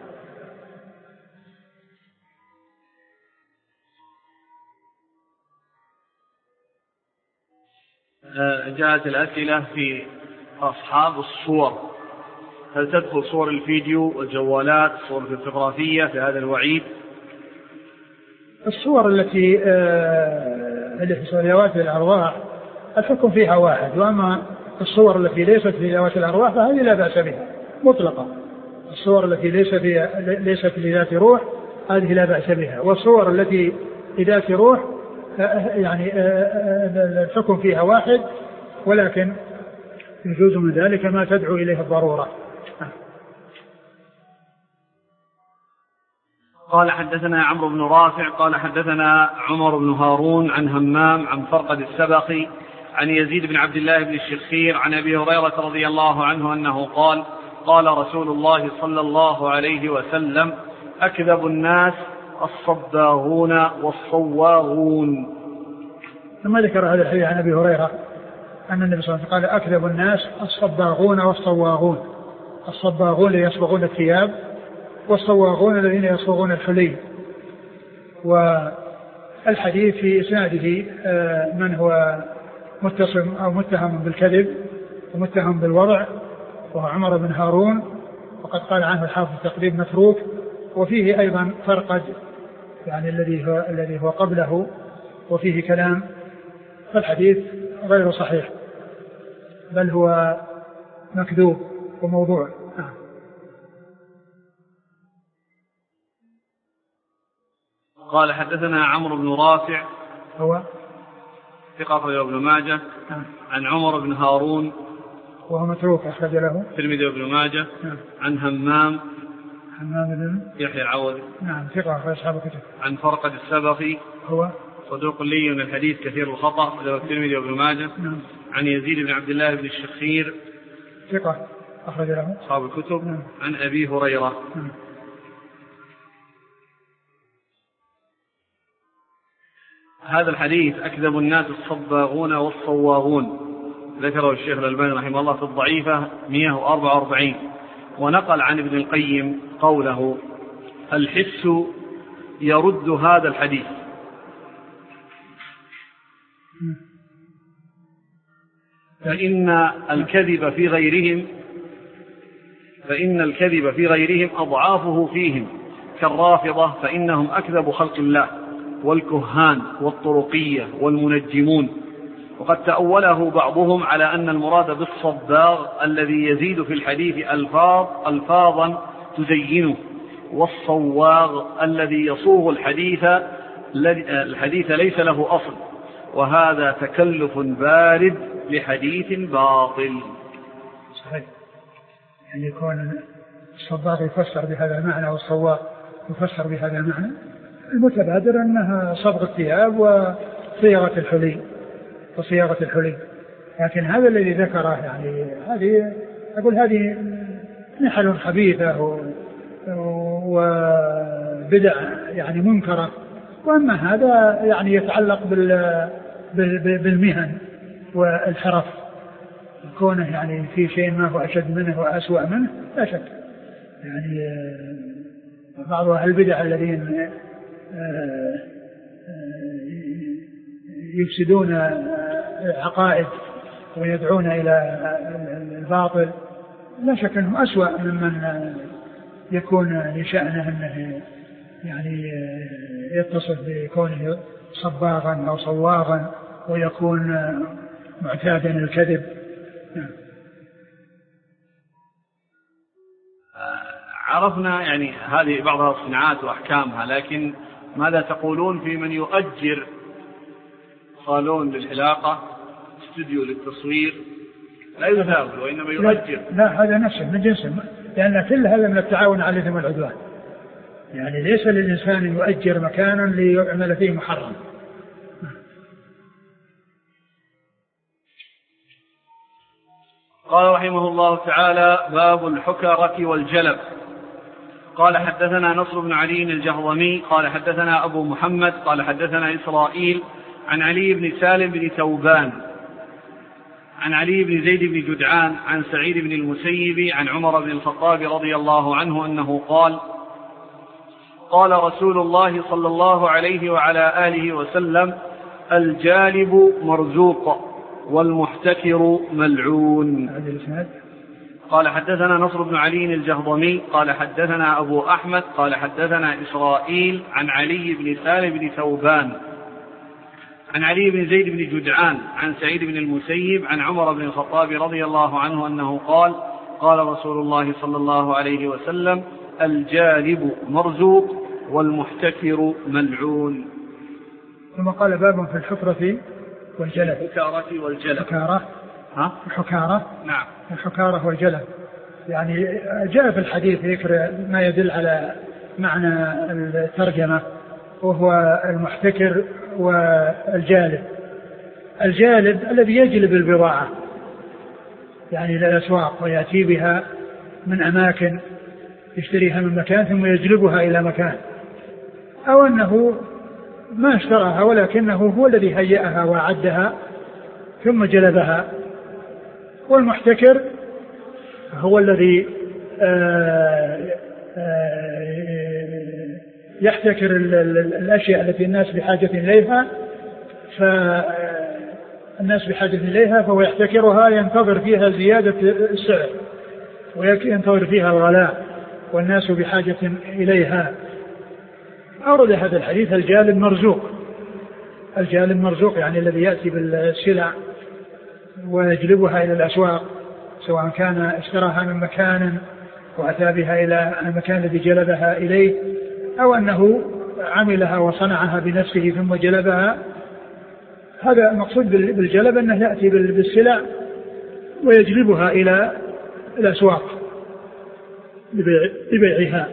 A: جاءت الأسئلة في أصحاب الصور هل تدخل صور الفيديو والجوالات الصور الفوتوغرافية في هذا الوعيد؟
B: الصور التي في ذوات الأرواح الحكم فيها واحد وأما الصور التي ليست في ذوات الأرواح فهذه لا بأس بها مطلقا. الصور التي ليست لذات روح هذه لا بأس بها والصور التي لذات روح يعني الحكم فيها واحد ولكن يجوز من ذلك ما تدعو إليه الضرورة.
A: قال حدثنا عمرو بن رافع قال حدثنا عمر بن هارون عن همام عن فرقد السبقي عن يزيد بن عبد الله بن الشخير عن أبي هريرة رضي الله عنه أنه قال قال رسول الله صلى الله عليه وسلم أكذب الناس الصباغون والصواغون.
B: ثم ذكر هذا الحديث عن أبي هريرة أن النبي صلى الله عليه وسلم قال أكذب الناس الصباغون والصواغون. الصباغون يصبغون الثياب والصواغون الذين يصبغون الحلي. والحديث في إسناده من هو متصم أو متهم بالكذب ومتهم بالوضع وهو عمر بن هارون وقد قال عنه الحافظ التقريب متروك. وفيه أيضا فرقد يعني الذي هو قبله وفيه كلام، فالحديث غير صحيح بل هو مكذوب وموضوع.
A: قال حدثنا عمرو بن رافع
B: هو
A: ثقة أخرجه ابن ماجه عن عمر بن هارون
B: وهو متروك أخرج له الترمذي
A: وابن ماجه عن همام
B: بن
A: يحيى العوضي
B: ثقة أخرج أصحاب الكتب
A: عن فرقد السبخي
B: هو
A: صدوق لي من الحديث كثير الخطأ له الترمذي وابن ماجه عن يزيد بن عبد الله بن الشخير
B: ثقة أخرج له
A: أصحاب الكتب عن أبي هريرة. هذا الحديث أكذب الناس الصباغون والصواغون، ذكره الشيخ الألباني رحمه الله في الضعيفة 144، ونقل عن ابن القيم قوله: الحس يرد هذا الحديث. فإن الكذب في غيرهم أضعافه فيهم، كالرافضة فإنهم أكذب خلق الله، والكهان والطرقية والمنجمون. وقد تأوله بعضهم على أن المراد بالصباغ الذي يزيد في الحديث ألفاظا تزينه، والصواغ الذي يصوغ الحديث ليس له أصل، وهذا تكلف بارد لحديث باطل.
B: صحيح، يعني يكون الصباغ يفسر بهذا المعنى والصواغ يفسر بهذا المعنى، المتبادر أنها صبغ الثياب وصياغة الحلي، لكن هذا الذي ذكره يعني هذه نحل خبيثة وبدع يعني منكرة. وأما هذا يعني يتعلق بالمهن والحرف، كونه يعني في شيء ما هو أشد منه وأسوأ منه لا شك. يعني بعض أهل البدع الذين يفسدون العقائد ويدعون إلى الباطل لا شك أنهم أسوأ ممن يكون لشأنه أنه يعني يتصف بكونه صباغا أو صواغا ويكون معتادا الكذب.
A: عرفنا يعني هذه بعضها الصناعات وأحكامها، لكن ماذا تقولون في من يؤجر صالون للحلاقة، استوديو للتصوير، لا يثابر وإنما يؤجر؟
B: لا هذا نفسه من جنسه، لأن كل هذا من التعاون على الإثم والعدوان. يعني ليس للإنسان يؤجر مكانا ليعمل فيه محرم.
A: قال رحمه الله تعالى: باب الحكرة والجلب. قال حدثنا نصر بن علي الجهضمي قال حدثنا أبو محمد قال حدثنا إسرائيل عن علي بن سالم بن ثوبان عن علي بن زيد بن جدعان عن سعيد بن المسيب عن عمر بن الخطاب رضي الله عنه أنه قال: قال رسول الله صلى الله عليه وعلى آله وسلم: الجالب مرزوق والمحتكر ملعون. قال حدثنا نصر بن علي الجهضمي قال حدثنا أبو أحمد قال حدثنا إسرائيل عن علي بن سالم بن ثوبان عن علي بن زيد بن جدعان عن سعيد بن المسيب عن عمر بن الخطاب رضي الله عنه أنه قال: قال رسول الله صلى الله عليه وسلم: الجالب مرزوق والمحتكر ملعون.
B: ثم قال: باب في الحكرة والجلب.
A: الحكارة والجلب.
B: الحكارة
A: نعم،
B: الحكارة والجلب. يعني جاء في الحديث ذكر ما يدل على معنى الترجمة، وهو المحتكر والجالب. الجالب الذي يجلب البضاعة يعني إلى الأسواق ويأتي بها من أماكن، يشتريها من مكان ثم يجلبها إلى مكان، أو أنه ما اشتراها ولكنه هو الذي هيئها وأعدها ثم جلبها. والمحتكر هو الذي يحتكر الأشياء التي الناس بحاجة إليها، فالناس بحاجة إليها فهو يحتكرها، ينتظر فيها زيادة السعر وينتظر فيها الغلاء والناس بحاجة إليها. أورد هذا الحديث الجالب مرزوق. الجالب مرزوق يعني الذي يأتي بالسلع ويجلبها إلى الأسواق، سواء كان اشتراها من مكان وأتى بها إلى المكان الذي جلبها إليه، أو أنه عملها وصنعها بنفسه ثم جلبها. هذا المقصود بالجلب أنه يأتي بالسلع ويجلبها إلى الأسواق لبيعها.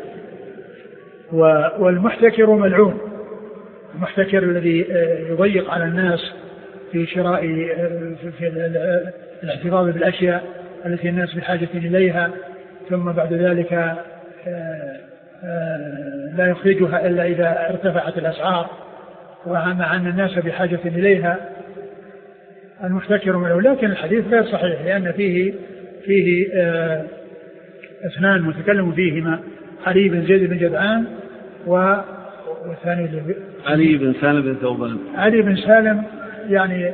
B: والمحتكر ملعون، المحتكر الذي يضيق على الناس في شراء في الاحتفاظ بالأشياء التي الناس بحاجة إليها، ثم بعد ذلك لا يخرجها إلا إذا ارتفعت الأسعار ومع أن الناس بحاجة إليها. المحتكر ملعون. لكن الحديث غير صحيح، لأن فيه اثنان متكلم فيهما، علي بن زيد بن جدعان والثاني
A: علي بن سالم بن ثوبان.
B: علي بن سالم يعني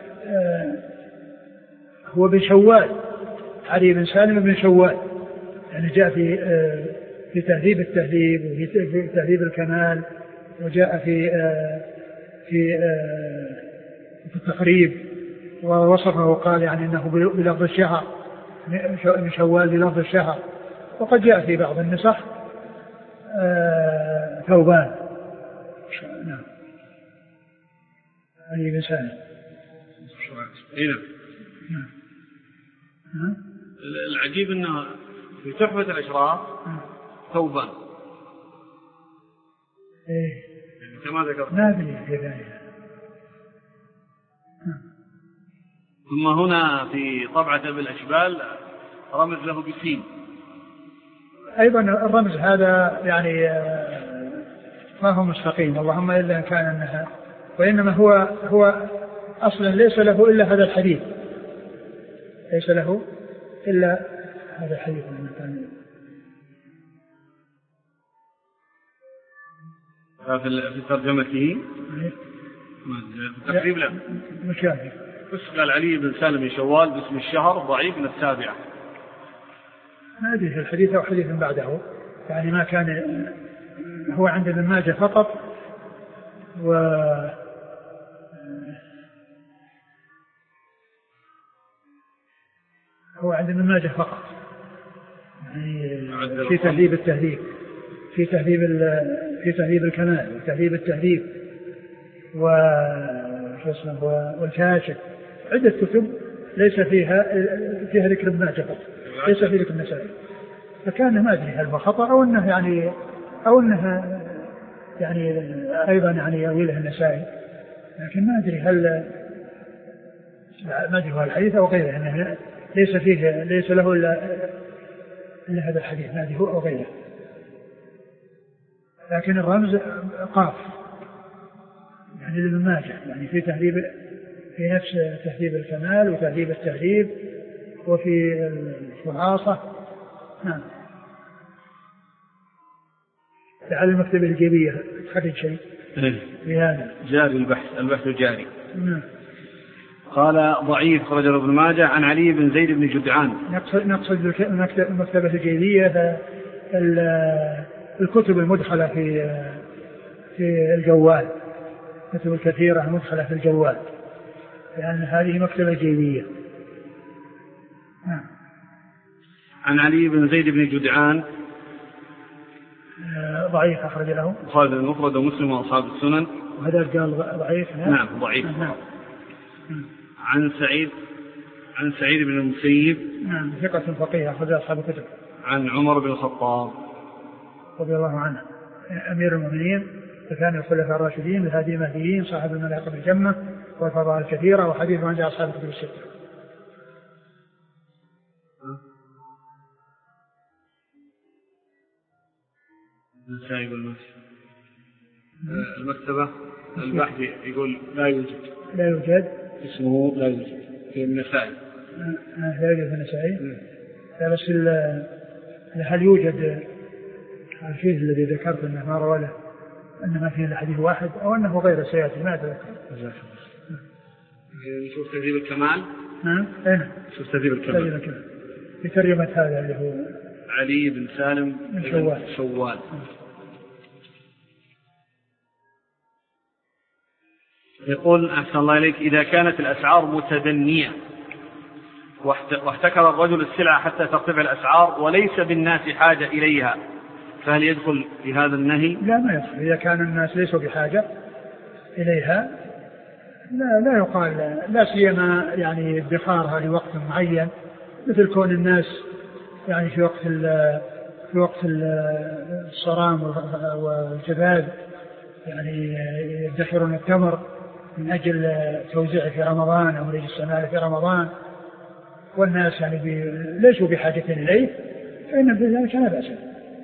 B: هو بن شوال، علي بن سالم بن شوال، يعني جاء في تهذيب التهذيب وفي تهذيب الكمال، وجاء في التقريب ووصفه وقال يعني انه بلفظ الشهر، من شوال بلفظ الشهر. وقد جاء في بعض النسخ ثوبان. نعم. علي بن سالم.
A: نعم. العجيب انه في تحفة الاشراف ثوبان.
B: ايه
A: كما ذكرت.
B: ما ادري في ذلك.
A: ثم هنا في طبعة بالاشبال رمز له بسين.
B: ايضا الرمز هذا يعني ما هو مستقيم، اللهم الا ان كان انها، وانما هو اصلا ليس له الا هذا الحديث، ليس له الا هذا الحديث.
A: في ترجمته تقريبا لا
B: مشاهد،
A: بس قال علي بن سالم بن شوال باسم الشهر ضعيف من السابعة.
B: ما أدري في الحديث أو حديث بعده، يعني ما كان هو عند ابن ماجه فقط، هو عند ابن ماجه فقط، يعني في تهذيب التهذيب، في تهذيب الكمال وتهذيب التهذيب والكاشف، عدة كتب ليس فيها ذكر ابن ماجه فقط، ليس في ذكر النسائي. فكان ما أدري هل هو خطأ أو أنه يعني أيضا يعني يويله النسائي، لكن ما أدري هل ما أدري هو الحديث أو غيره، أنه ليس له إلا هذا الحديث، ما أدري هو أو غيره. لكن الرمز قاف يعني لابن ماجه، يعني في تهذيب، في نفس تهذيب الكمال وتهذيب التهذيب وفي الخلاصة. نعم. لعل المكتبة الجيبية تخرج شيء في هذا.
A: جاري البحث جاري. نعم. قال ضعيف خرج ابن ماجه عن علي بن زيد بن جدعان.
B: نقصد المكتبة الجيبية الكتب المدخلة في الجوال، الكتب الكثيرة مدخلة في الجوال، لأن هذه مكتبة جيبية.
A: عن علي بن زيد بن جدعان
B: ضعيف أخرج له
A: البخاري المفرد ومسلم وأصحاب السنن.
B: وهذا قال ضعيف.
A: نعم ضعيف. عن سعيد بن المسيب.
B: نعم ثقة فقيه أخرج أصحاب الكتب.
A: عن عمر بن الخطاب
B: رضي الله عنه أمير المؤمنين وثاني الخلفاء الراشدين الهادي المهديين صاحب المناقب الجمة والفضائل الكثيرة، وحديث عند أصحاب الكتب الستة.
A: سايب المكتبة البحث يقول لا يوجد اسمه لا يوجد في النسائي.
B: لا يوجد في النسائي. بس هل يوجد الشيء الذي ذكرت أنه ما روى له أنه ما فيه إلا حديث واحد أو أنه غير سيأتي ما أتذكر.
A: نشوف تهذيب الكمال.
B: أين؟
A: شوف تهذيب الكمال
B: في ترجمة هذا اللي هو
A: علي بن سالم بن شوال. يقول أحسن الله إليك: إذا كانت الأسعار متدنية واحتكر الرجل السلعة حتى ترتفع الأسعار وليس بالناس حاجة إليها، فهل يدخل في هذا النهي؟
B: لا، ما يدخل. إذا كان الناس ليسوا بحاجة إليها لا يقال، لا سيما يعني ادخارها لوقت معين، مثل كون الناس يعني في وقت الصرام والجذاذ يعني يدخرون التمر من أجل توزيعه في رمضان أو من أجل السماء في رمضان، والناس يعني ليسوا بحاجة إليه، فإن بذلك لا بأس.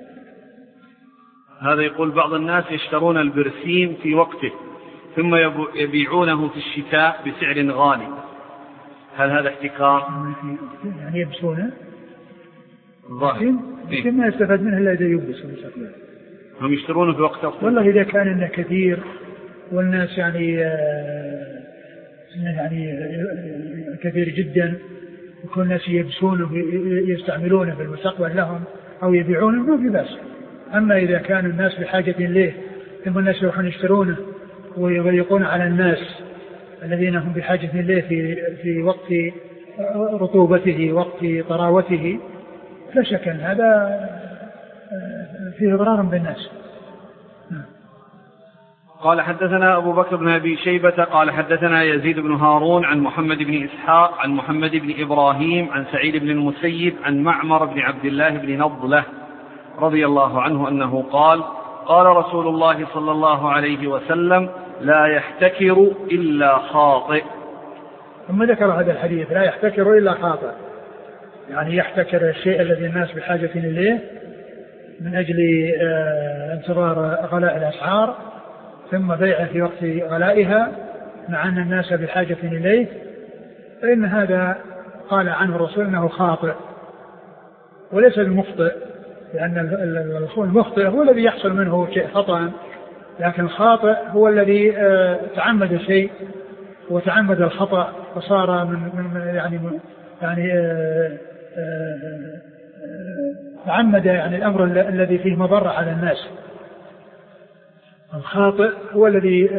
A: هذا يقول: بعض الناس يشترون البرسيم في وقته ثم يبيعونه في الشتاء بسعر غالي، هل هذا احتكار؟
B: يعني يبسونه
A: الظاهر
B: ما يستفاد منه إلا إذا يبس.
A: هم يشترونه في وقت أفضل.
B: والله إذا كان إنه كثير والناس يعني كثير جدا، وكل الناس يبسونه يستعملونه في المستقبل لهم أو يبيعونه ما في بأس. أما إذا كان الناس بحاجة إليه ثم الناس يروحون يشترونه ويضيقون على الناس الذين هم بحاجة إليه في وقت رطوبته وقت طراوته، لا شك أن هذا فيه ضرر بالناس.
A: قال: حدثنا أبو بكر بن أبي شيبة قال حدثنا يزيد بن هارون عن محمد بن إسحاق عن محمد بن إبراهيم عن سعيد بن المسيب عن معمر بن عبد الله بن نضلة رضي الله عنه أنه قال: قال رسول الله صلى الله عليه وسلم: لا يحتكر إلا خاطئ.
B: ثم ذكر هذا الحديث: لا يحتكر إلا خاطئ، يعني يحتكر الشيء الذي الناس بحاجة إليه من أجل انتظار غلاء الأسعار ثم بيعه في وقت غلائها مع أن الناس بحاجة إليه، فإن هذا قال عنه الرسول أنه خاطئ وليس المخطئ، لأن المخطئ هو الذي يحصل منه شيء خطأ، لكن الخاطئ هو الذي تعمد شيء وتعمد الخطأ فصار من تعمد يعني الأمر الذي فيه مضرة على الناس. الخاطئ هو الذي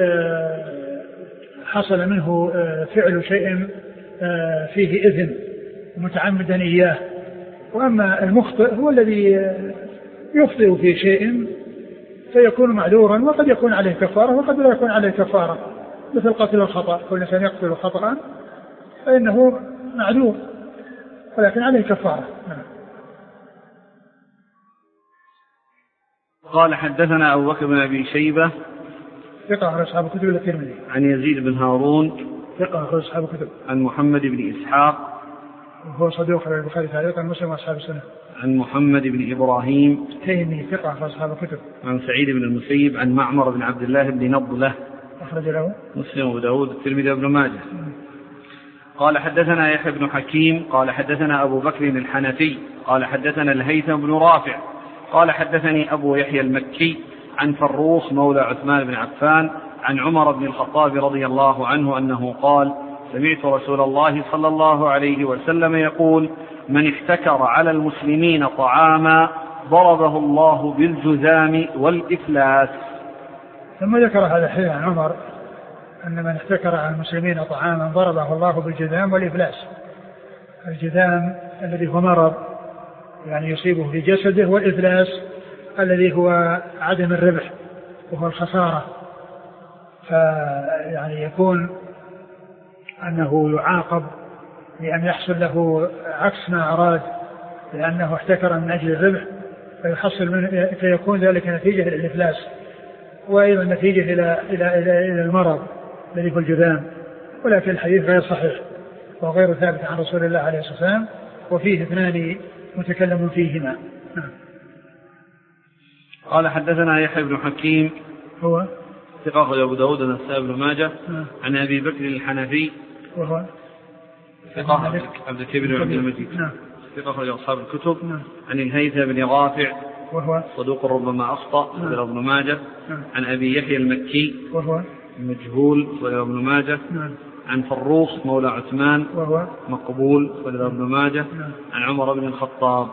B: حصل منه فعل شيء فيه إثم متعمدا إياه، وأما المخطئ هو الذي يخطئ في شيء فيكون معذورا وقد يكون عليه كفارة وقد لا يكون عليه كفارة، مثل قتل الخطأ، كل إنسان يقتل خطأ فإنه معذور ولكن عليه كفارة.
A: قال: حدثنا أبو بكر بن أبي شيبة
B: ثقة أخرج أصحاب الكتب الترمذي.
A: عن يزيد بن هارون
B: ثقة أخرج أصحاب الكتب.
A: عن محمد بن إسحاق
B: وهو صدوق أخرج البخاري تعليقا مسلم وأصحاب السنة.
A: عن محمد بن إبراهيم
B: تيمي ثقة أخرج أصحاب الكتب.
A: عن سعيد بن المسيب عن معمر بن عبد الله بن نضلة
B: أخرج له
A: مسلم وأبو داود الترمذي وابن ماجه. قال: حدثنا يحيى بن حكيم قال حدثنا أبو بكر الحنفي قال حدثنا الهيثم بن رافع قال حدثني أبو يحيى المكي عن فروخ مولى عثمان بن عفان عن عمر بن الخطاب رضي الله عنه أنه قال: سمعت رسول الله صلى الله عليه وسلم يقول: من احتكر على المسلمين طعاما ضربه الله بالجذام والإفلاس.
B: ثم ذكر هذا الحديث عن عمر أن من احتكر على المسلمين طعاما ضربه الله بالجذام والإفلاس. الجذام الذي هو مرض يعني يصيبه في جسده، والإفلاس الذي هو عدم الربح وهو الخسارة، فيعني يكون أنه يعاقب لأن يحصل له عكس ما أراد لأنه احتكر من أجل الربح فيحصل منه، فيكون ذلك نتيجة للإفلاس، وأيضا نتيجة إلى المرض الذي هو الجذام. ولكن الحديث غير صحيح وغير ثابت عن رسول الله عليه الصلاة والسلام، وفيه اثنان متكلم فيهما.
A: قال: حدثنا يحيى بن حكيم
B: هو
A: ثقة أبو داود والنسائي بن ماجه عن أبي بكر الحنفي
B: وهو
A: ثقة عبد الكبير بن عبد المجيد ثقة أخرج أصحاب الكتب عن الهيثم بن رافع
B: وهو
A: صدوق ربما أخطأ أخرج ابن ماجه عن أبي يحيى المكي
B: وهو
A: مجهول أخرج ابن ماجه عن فروخ مولى عثمان
B: وهو
A: مقبول أخرج ابن ماجه عن عمر بن الخطاب.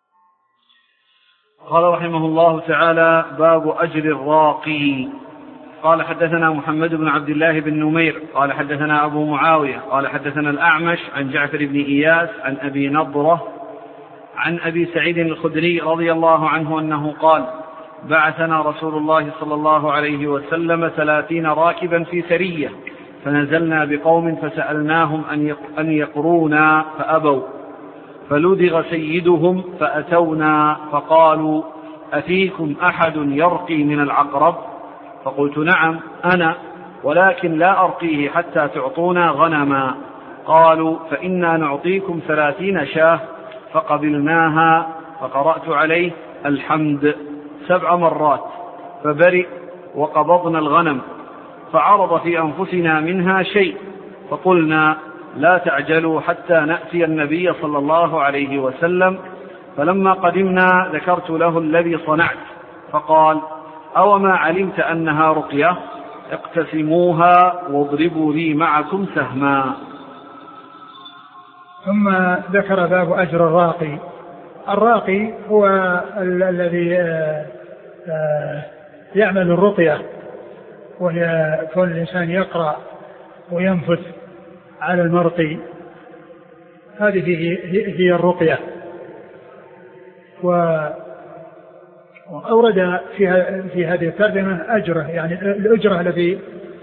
A: قال رحمه الله تعالى: باب أجر الراقي. قال حدثنا محمد بن عبد الله بن نمير قال حدثنا أبو معاوية قال حدثنا الأعمش عن جعفر بن إياس عن أبي نضرة عن أبي سعيد الخدري رضي الله عنه أنه قال بعثنا رسول الله صلى الله عليه وسلم 30 راكبا في سرية فنزلنا بقوم فسألناهم أن يقرونا فأبوا فلدغ سيدهم فأتونا فقالوا أفيكم أحد يرقي من العقرب؟ فقلت نعم أنا، ولكن لا أرقيه حتى تعطونا غنما. قالوا فإنا نعطيكم 30 شاة. فقبلناها فقرأت عليه الحمد 7 مرات فبرئ وقبضنا الغنم، فعرض في أنفسنا منها شيء فقلنا لا تعجلوا حتى نأتي النبي صلى الله عليه وسلم. فلما قدمنا ذكرت له الذي صنعت فقال أوما علمت أنها رقية؟ اقتسموها واضربوا لي معكم سهما.
B: ثم ذكر باب أجر الراقي. الراقي هو الذي يعمل الرقية، وهي كون الإنسان يقرأ وينفث على المرقي، هذه هي الرقية. وأورد في هذه الترجمة أجره، يعني الأجرة التي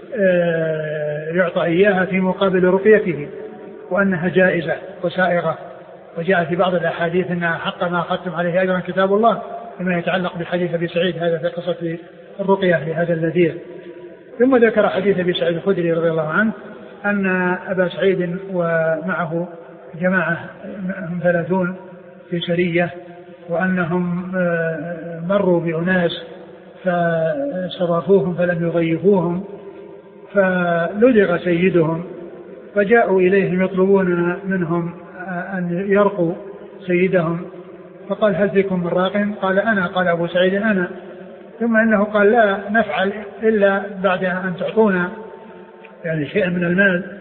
B: يعطى إياها في مقابل رقيته، وأنها جائزة وسائغة. وجاء في بعض الأحاديث أنها حق ما أخذتم عليه أجرا كتاب الله، فيما يتعلق بحديث أبي سعيد هذا في قصة الرقية لهذا النذير. ثم ذكر حديث أبي سعيد الخدري رضي الله عنه أن أبا سعيد ومعه جماعة هم 30 في سرية، وأنهم مروا بأناس فاستضافوهم فلم يضيفوهم، فلدغ سيدهم، فجاءوا إليهم يطلبون منهم أن يرقوا سيدهم، فقال هل فيكم من راق؟ قال أنا. قال أبو سعيد أنا. ثم إنه قال لا نفعل إلا بعد أن تعطونا يعني شيئا من المال،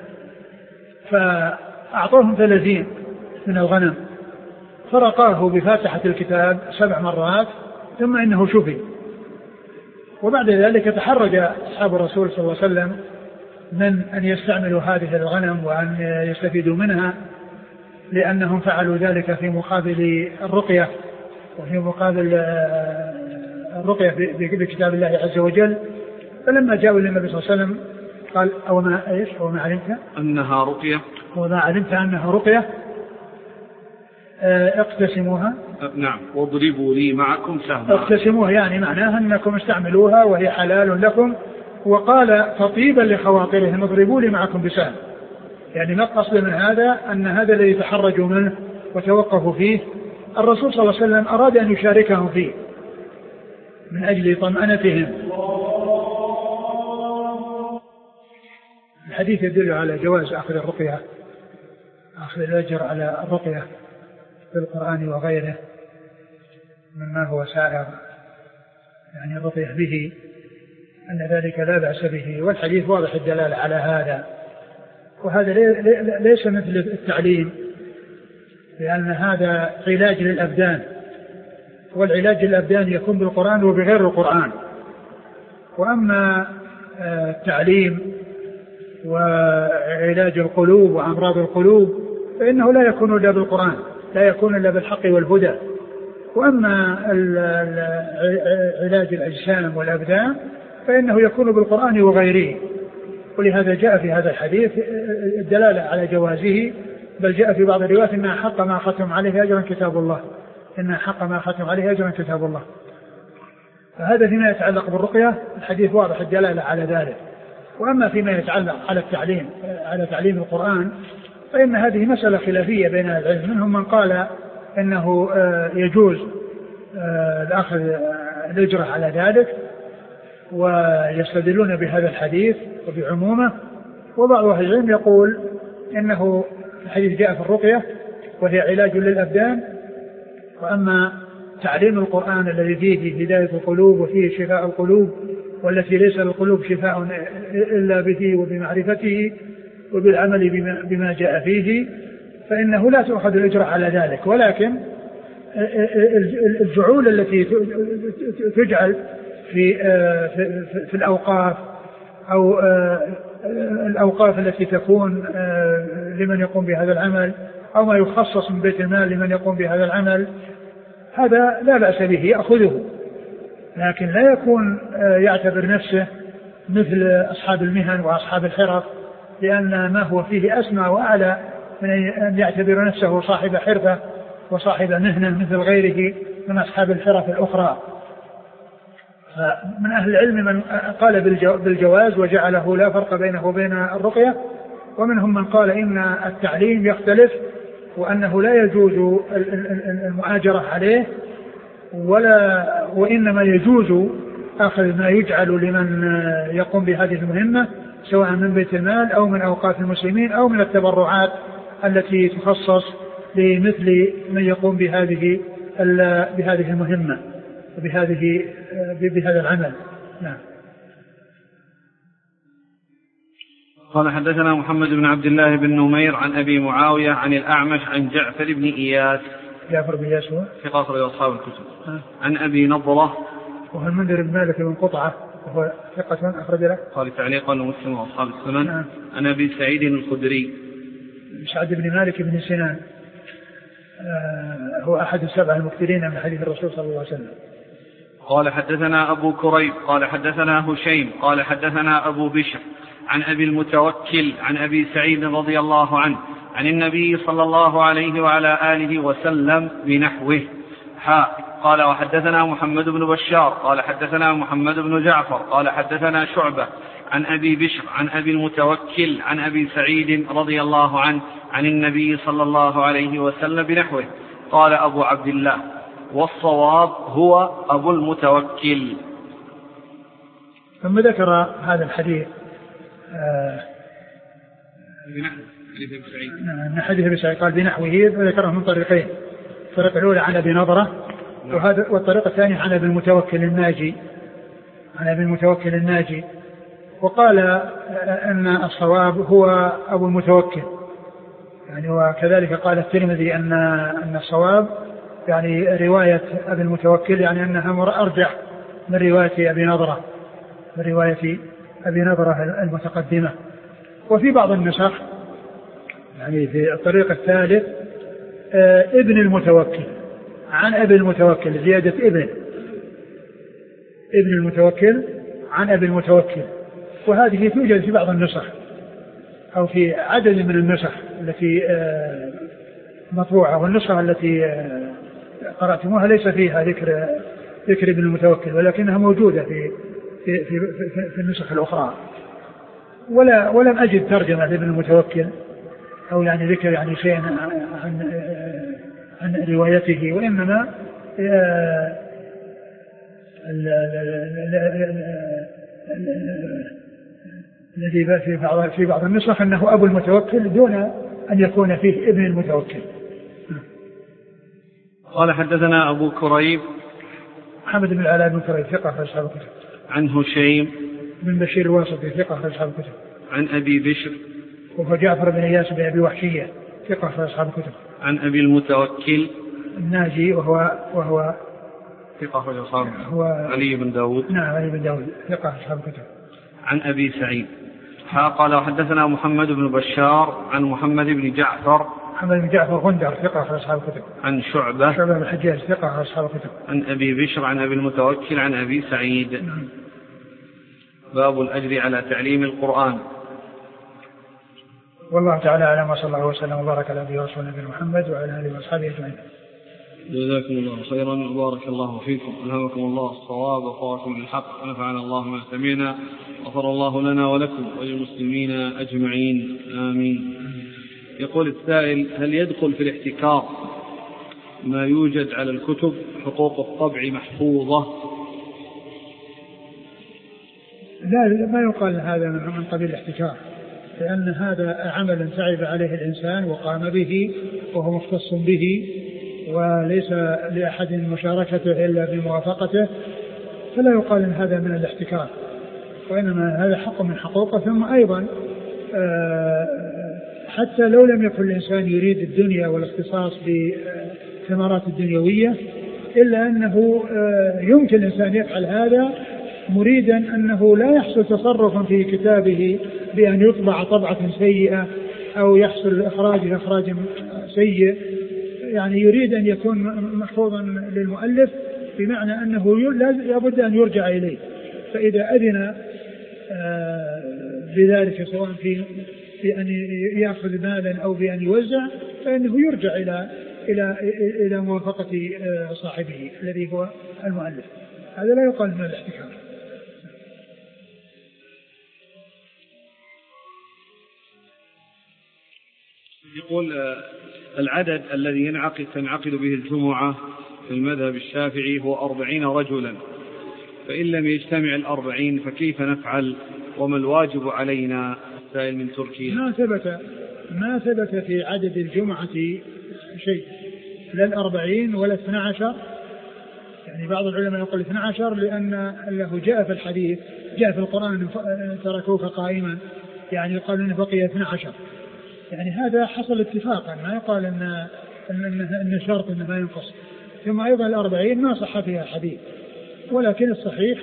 B: فأعطوهم 30 من الغنم، فرقاه بفاتحة الكتاب 7 مرات، ثم إنه شفي. وبعد ذلك تحرج أصحاب الرسول صلى الله عليه وسلم من أن يستعملوا هذه الغنم وأن يستفيدوا منها، لأنهم فعلوا ذلك في مقابل الرقية وفي مقابل الرقية بكتاب الله عز وجل. فلما جاءوا للنبي صلى الله عليه وسلم قال أوما علمت
A: أنها رقية؟
B: وما علمت أنها رقية اقتسموها.
A: نعم. واضربوا لي معكم سهما.
B: اقتسموها يعني معناها أنكم استعملوها وهي حلال لكم. وقال تطيبا لخواطرهم اضربوا لي معكم بسهم، يعني ما القصد من هذا أن هذا الذي تحرجوا منه وتوقفوا فيه الرسول صلى الله عليه وسلم أراد أن يشاركهم فيه من أجل طمأنتهم. الحديث يدل على جواز أخذ الرقية، أخذ الأجر على الرقية في القرآن وغيره مما هو سائر، يعني الرقية به أن ذلك لا بأس به، والحديث واضح الدلالة على هذا. وهذا ليس مثل التعليم، لأن هذا علاج للأبدان، والعلاج للأبدان يكون بالقرآن وبغير القرآن. وأما التعليم وعلاج القلوب وأمراض القلوب فإنه لا يكون إلا بالقرآن، لا يكون إلا بالحق والهدى. وأما علاج الأجسام والأبدان فإنه يكون بالقرآن وغيره. ولهذا جاء في هذا الحديث الدلالة على جوازه، بل جاء في بعض الروايات إنها حق ما ختم عليه أجرا كتاب الله، إنها حق ما ختم عليه أجرا كتاب الله. فهذا فيما يتعلق بالرقية الحديث واضح الدلالة على ذلك. وأما فيما يتعلق على التعليم، على تعليم القرآن، فإن هذه مسألة خلافية بين العلم، منهم من قال إنه يجوز الأخذ الأجرة على ذلك ويستدلون بهذا الحديث وبعمومه، وبعض أهل العلم يقول إنه الحديث جاء في الرقية وهي علاج للأبدان، وأما تعليم القرآن الذي فيه هداية القلوب وفيه شفاء القلوب، والتي ليس للقلوب شفاء إلا به وبمعرفته وبالعمل بما جاء فيه، فإنه لا تأخذ الأجر على ذلك. ولكن الجعول التي تجعل في الأوقاف أو الأوقاف التي تكون لمن يقوم بهذا العمل، أو ما يخصص من بيت المال لمن يقوم بهذا العمل، هذا لا بأس به يأخذه، لكن لا يكون يعتبر نفسه مثل أصحاب المهن وأصحاب الحرف، لأن ما هو فيه أسمى وأعلى من أن يعتبر نفسه صاحب حرفة وصاحب مهنة مثل غيره من أصحاب الحرف الأخرى. من أهل العلم من قال بالجواز وجعله لا فرق بينه وبين الرقية، ومنهم من قال إن التعليم يختلف وأنه لا يجوز المؤاجرة عليه، وإنما يجوز أخذ ما يجعل لمن يقوم بهذه المهمة سواء من بيت المال أو من أوقاف المسلمين أو من التبرعات التي تخصص لمثل من يقوم بهذه المهمة بهذا العمل. نعم.
A: قال حدثنا محمد بن عبد الله بن نمير عن أبي معاوية عن الأعمش عن جعفر بن إياس.
B: جعفر بن إياس هو
A: ثقة أخرج أصحاب الكتب. عن أبي نضرة
B: وهو المنذر بن مالك بن قطعة وهو ثقة أخرج له
A: قال تعليقا ومسلم وأصحاب السنن. نعم. عن أبي سعيد الخدري
B: سعد بن مالك بن سنان هو أحد السبع المكثرين من حديث الرسول صلى الله عليه وسلم.
A: قال حدثنا أبو كريب قال حدثنا هشيم قال حدثنا أبو بشر عن أبي المتوكل عن أبي سعيد رضي الله عنه عن النبي صلى الله عليه وعلى آله وسلم بنحوه. قال وحدثنا محمد بن بشار قال حدثنا محمد بن جعفر قال حدثنا شعبة عن أبي بشر عن أبي المتوكل عن أبي سعيد رضي الله عنه عن النبي صلى الله عليه وسلم بنحوه. قال أبو عبد الله والصواب هو أبو المتوكل.
B: ثم ذكر هذا الحديث حديث أبي سعيد قال بنحوه، وذكره من طريقين، الطريقة الأولى عن أبي نضرة والطريقة الثانية عن أبي المتوكل الناجي وقال أن الصواب هو أبو المتوكل يعني. وكذلك قال الترمذي أن الصواب يعني رواية أبي المتوكل يعني أنها أرجح من رواية أبي نضرة المتقدمة. وفي بعض النسخ يعني في الطريق الثالث ابن المتوكل عن أبي المتوكل، زيادة ابن المتوكل عن أبي المتوكل، وهذه توجد في بعض النسخ أو في عدد من النسخ التي مطبوعة، والنسخة التي قرأتموها ليس فيها ذكر ابن المتوكل، ولكنها موجودة في النسخ الأخرى. ولم أجد ترجمة لابن المتوكل أو يعني ذكر يعني شيء عن روايته، وإنما الذي في بعض النسخ أنه أبو المتوكل دون أن يكون فيه ابن المتوكل.
A: قال حدثنا أبو كريب
B: محمد بن العلاء بن كريب ثقة في أصحاب الكتب.
A: عن هشيم
B: بن بشير الواسطي ثقة في أصحاب الكتب.
A: عن أبي بشر
B: وهو جعفر بن إياس بن أبي وحشية ثقة في أصحاب الكتب.
A: عن أبي المتوكل
B: الناجي وهو
A: ثقة في أصحاب علي بن داود.
B: نعم علي بن داود ثقة في أصحاب الكتب.
A: عن أبي سعيد. قال وحدثنا محمد بن بشار عن محمد بن جعفر غندر ثقة في أصحاب الكتب. عن شعبة
B: بن الحجاج ثقة في أصحاب الكتب.
A: عن أبي بشر عن أبي المتوكل عن أبي سعيد.
B: نعم.
A: باب الأجر على تعليم القرآن.
B: والله تعالى أعلم، وصلى الله وسلم وبارك على نبينا ورسولنا محمد وعلى آله وأصحابه أجمعين.
A: جزاكم الله خيرا وبارك الله فيكم، ألهمكم الله الصواب وقواكم بالحق، ونفعنا الله ما سمعنا، غفر الله لنا ولكم وللمسلمين أجمعين، آمين. يقول السائل: هل يدخل في الاحتكار ما يوجد على الكتب حقوق الطبع محفوظة؟
B: لا، ما يقال هذا من قبيل الاحتكار، لأن هذا عمل تعب عليه الإنسان وقام به وهو مختص به، وليس لأحد مشاركته إلا بموافقته، فلا يقال إن هذا من الاحتكار، وإنما هذا حق من حقوقه. ثم أيضا حتى لو لم يكن الإنسان يريد الدنيا والاختصاص بالثمرات الدنيوية، إلا أنه يمكن الإنسان يفعل هذا مريدا أنه لا يحصل تصرف في كتابه بأن يطبع طبعة سيئة أو يحصل إخراج سيء، يعني يريد أن يكون محفوظا للمؤلف، بمعنى أنه لابد أن يرجع إليه. فإذا أذن بذلك سواء في أن يأخذ مالا أو بأن يوزع، فإنه يرجع إلى موافقة صاحبه الذي هو المؤلف. هذا لا يقال من الاحتكار.
A: يقول العدد الذي تنعقد به الجمعة في المذهب الشافعي هو 40 رجلا، فإن لم يجتمع 40 فكيف نفعل وما الواجب علينا؟ السائل من تركيا.
B: ما ثبت في عدد الجمعة شيء، لا 40 ولا 12. يعني بعض العلماء يقول 12 لأن له جاء في الحديث، جاء في القرآن تركوك قائما، يعني يقال أنه بقي 12. يعني هذا حصل اتفاقا، ما يقال أن شرط أنه ما ينقص. ثم أيضا 40 ما صح فيها حديث، ولكن الصحيح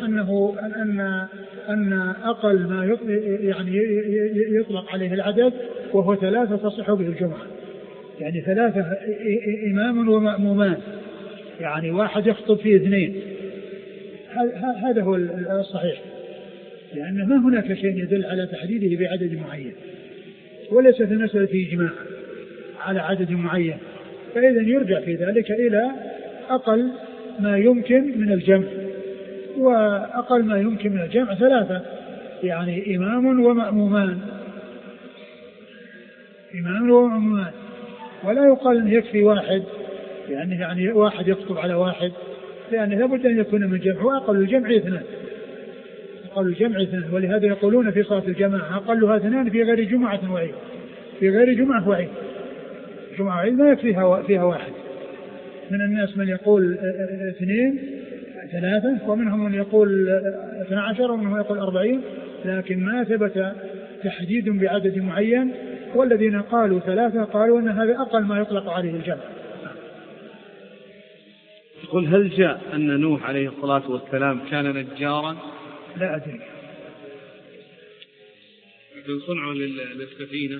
B: أن أقل ما يعني يطلق عليه العدد وهو 3 تصح به الجمعة. يعني 3 إمام ومأمومان، يعني واحد يخطب فيه 2. هذا هو الصحيح، لأن ما هناك شيء يدل على تحديده بعدد معين، وليست المسألة في إجماع على عدد معين. فإذا يرجع في ذلك إلى أقل ما يمكن من الجمع، وأقل ما يمكن من الجمع 3، يعني إمام ومأمومان، ولا يقال أن يكفي واحد، يعني واحد يخطب على واحد، لأن لابد أن يكون من جمع، وأقل الجمع 2. ولهذا يقولون في صلاة الجماعة أقلها 2 في غير جمعة وعيد. في غير جمعة وعيد، جمعة وعيد ما يكفيها فيها واحد. من الناس من يقول 2 3، ومنهم من يقول 12، ومنهم يقول 40، لكن ما ثبت تحديد بعدد معين. والذين قالوا 3 قالوا أن هذا أقل ما يطلق عليه الجمع.
A: يقول هل جاء أن نوح عليه الصلاة والسلام كان نجارا؟
B: لا أدري.
A: من صنعه للسفينة؟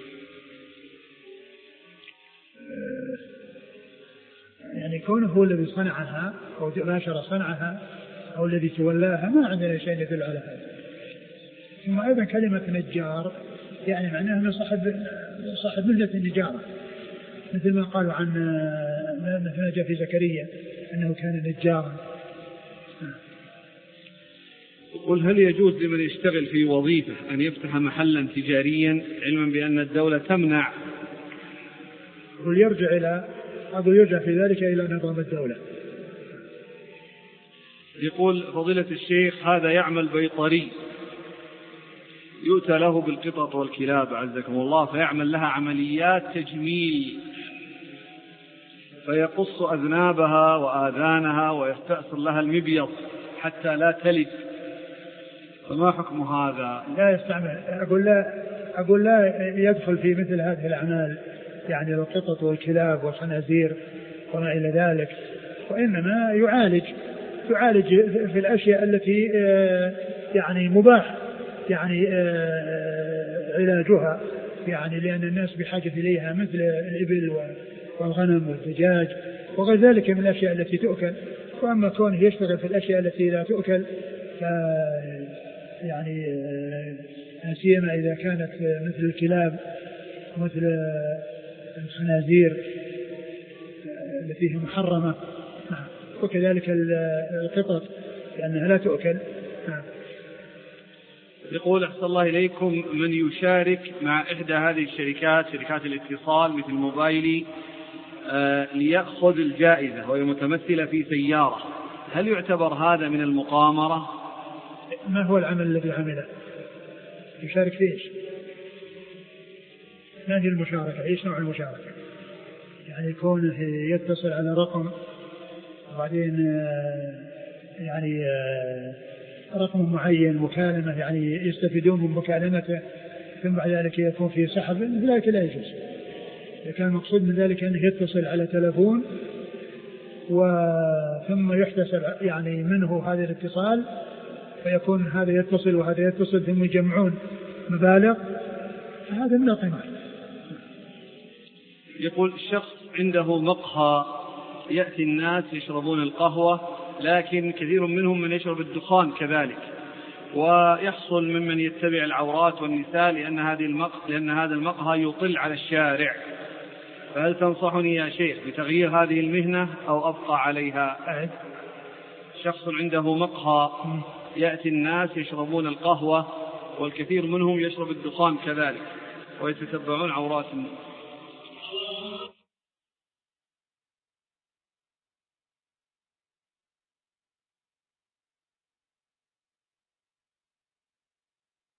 B: يعني كونه هو الذي صنعها أو باشر صنعها أو الذي تولاها، ما عندنا شيء يدل على هذا. ثم أيضا كلمة نجار يعني معناها من صاحب مهنة النجارة، مثل ما قالوا عن مثل جاء في زكريا أنه كان نجارا.
A: قل هل يجوز لمن يشتغل في وظيفة أن يفتح محلا تجاريا علما بأن الدولة تمنع؟
B: يرجع في ذلك إلى نظام الدولة.
A: يقول فضيلة الشيخ هذا يعمل بيطري، يؤتى له بالقطط والكلاب عزكم الله، فيعمل لها عمليات تجميل، فيقص أذنابها وآذانها ويستأصل لها المبيض حتى لا تلد، فما حكم هذا؟
B: لا يستعمل. أقول لا يدخل في مثل هذه الأعمال، يعني القطط والكلاب والخنازير وما إلى ذلك، وإنما يعالج في الأشياء التي يعني مباح يعني علاجها، يعني لأن الناس بحاجة إليها مثل الإبل والغنم والدجاج وغير ذلك من الأشياء التي تؤكل. وأما كونه يشتغل في الأشياء التي لا تؤكل، يعني سيما إذا كانت مثل الكلاب مثل الخنازير التي هي محرمة، وكذلك القطط لأنها لا تؤكل.
A: يقول أحسن الله إليكم من يشارك مع إحدى هذه الشركات، شركات الاتصال مثل موبايلي، ليأخذ الجائزة وهي متمثلة في سيارة، هل يعتبر هذا من المقامرة؟
B: ما هو العمل الذي عمله؟ يشارك في إيش؟ ما هي المشاركة؟ إيش نوع المشاركة؟ يعني يكون يتصل على رقم وبعدين يعني رقم معين مكالمة، يعني يستفيدون من مكالمته، ثم بعد ذلك يكون في سحب، ذلك لا يجوز. إذا كان المقصود من ذلك أنه يتصل على تلفون ثم يحتسب يعني منه هذا الاتصال ويكون هذا يتصل وهذا يتصل ثم يجمعون مبالغ، فهذا من القمار.
A: يقول الشخص عنده مقهى، يأتي الناس يشربون القهوة، لكن كثير منهم من يشرب الدخان كذلك، ويحصل ممن يتبع العورات والنساء لأن هذا المقهى يطل على الشارع، فهل تنصحني يا شيخ بتغيير هذه المهنة أو أبقى عليها؟ شخص عنده مقهى، يأتي الناس يشربون القهوة والكثير منهم يشرب الدخان كذلك ويتتبعون عورات الناس.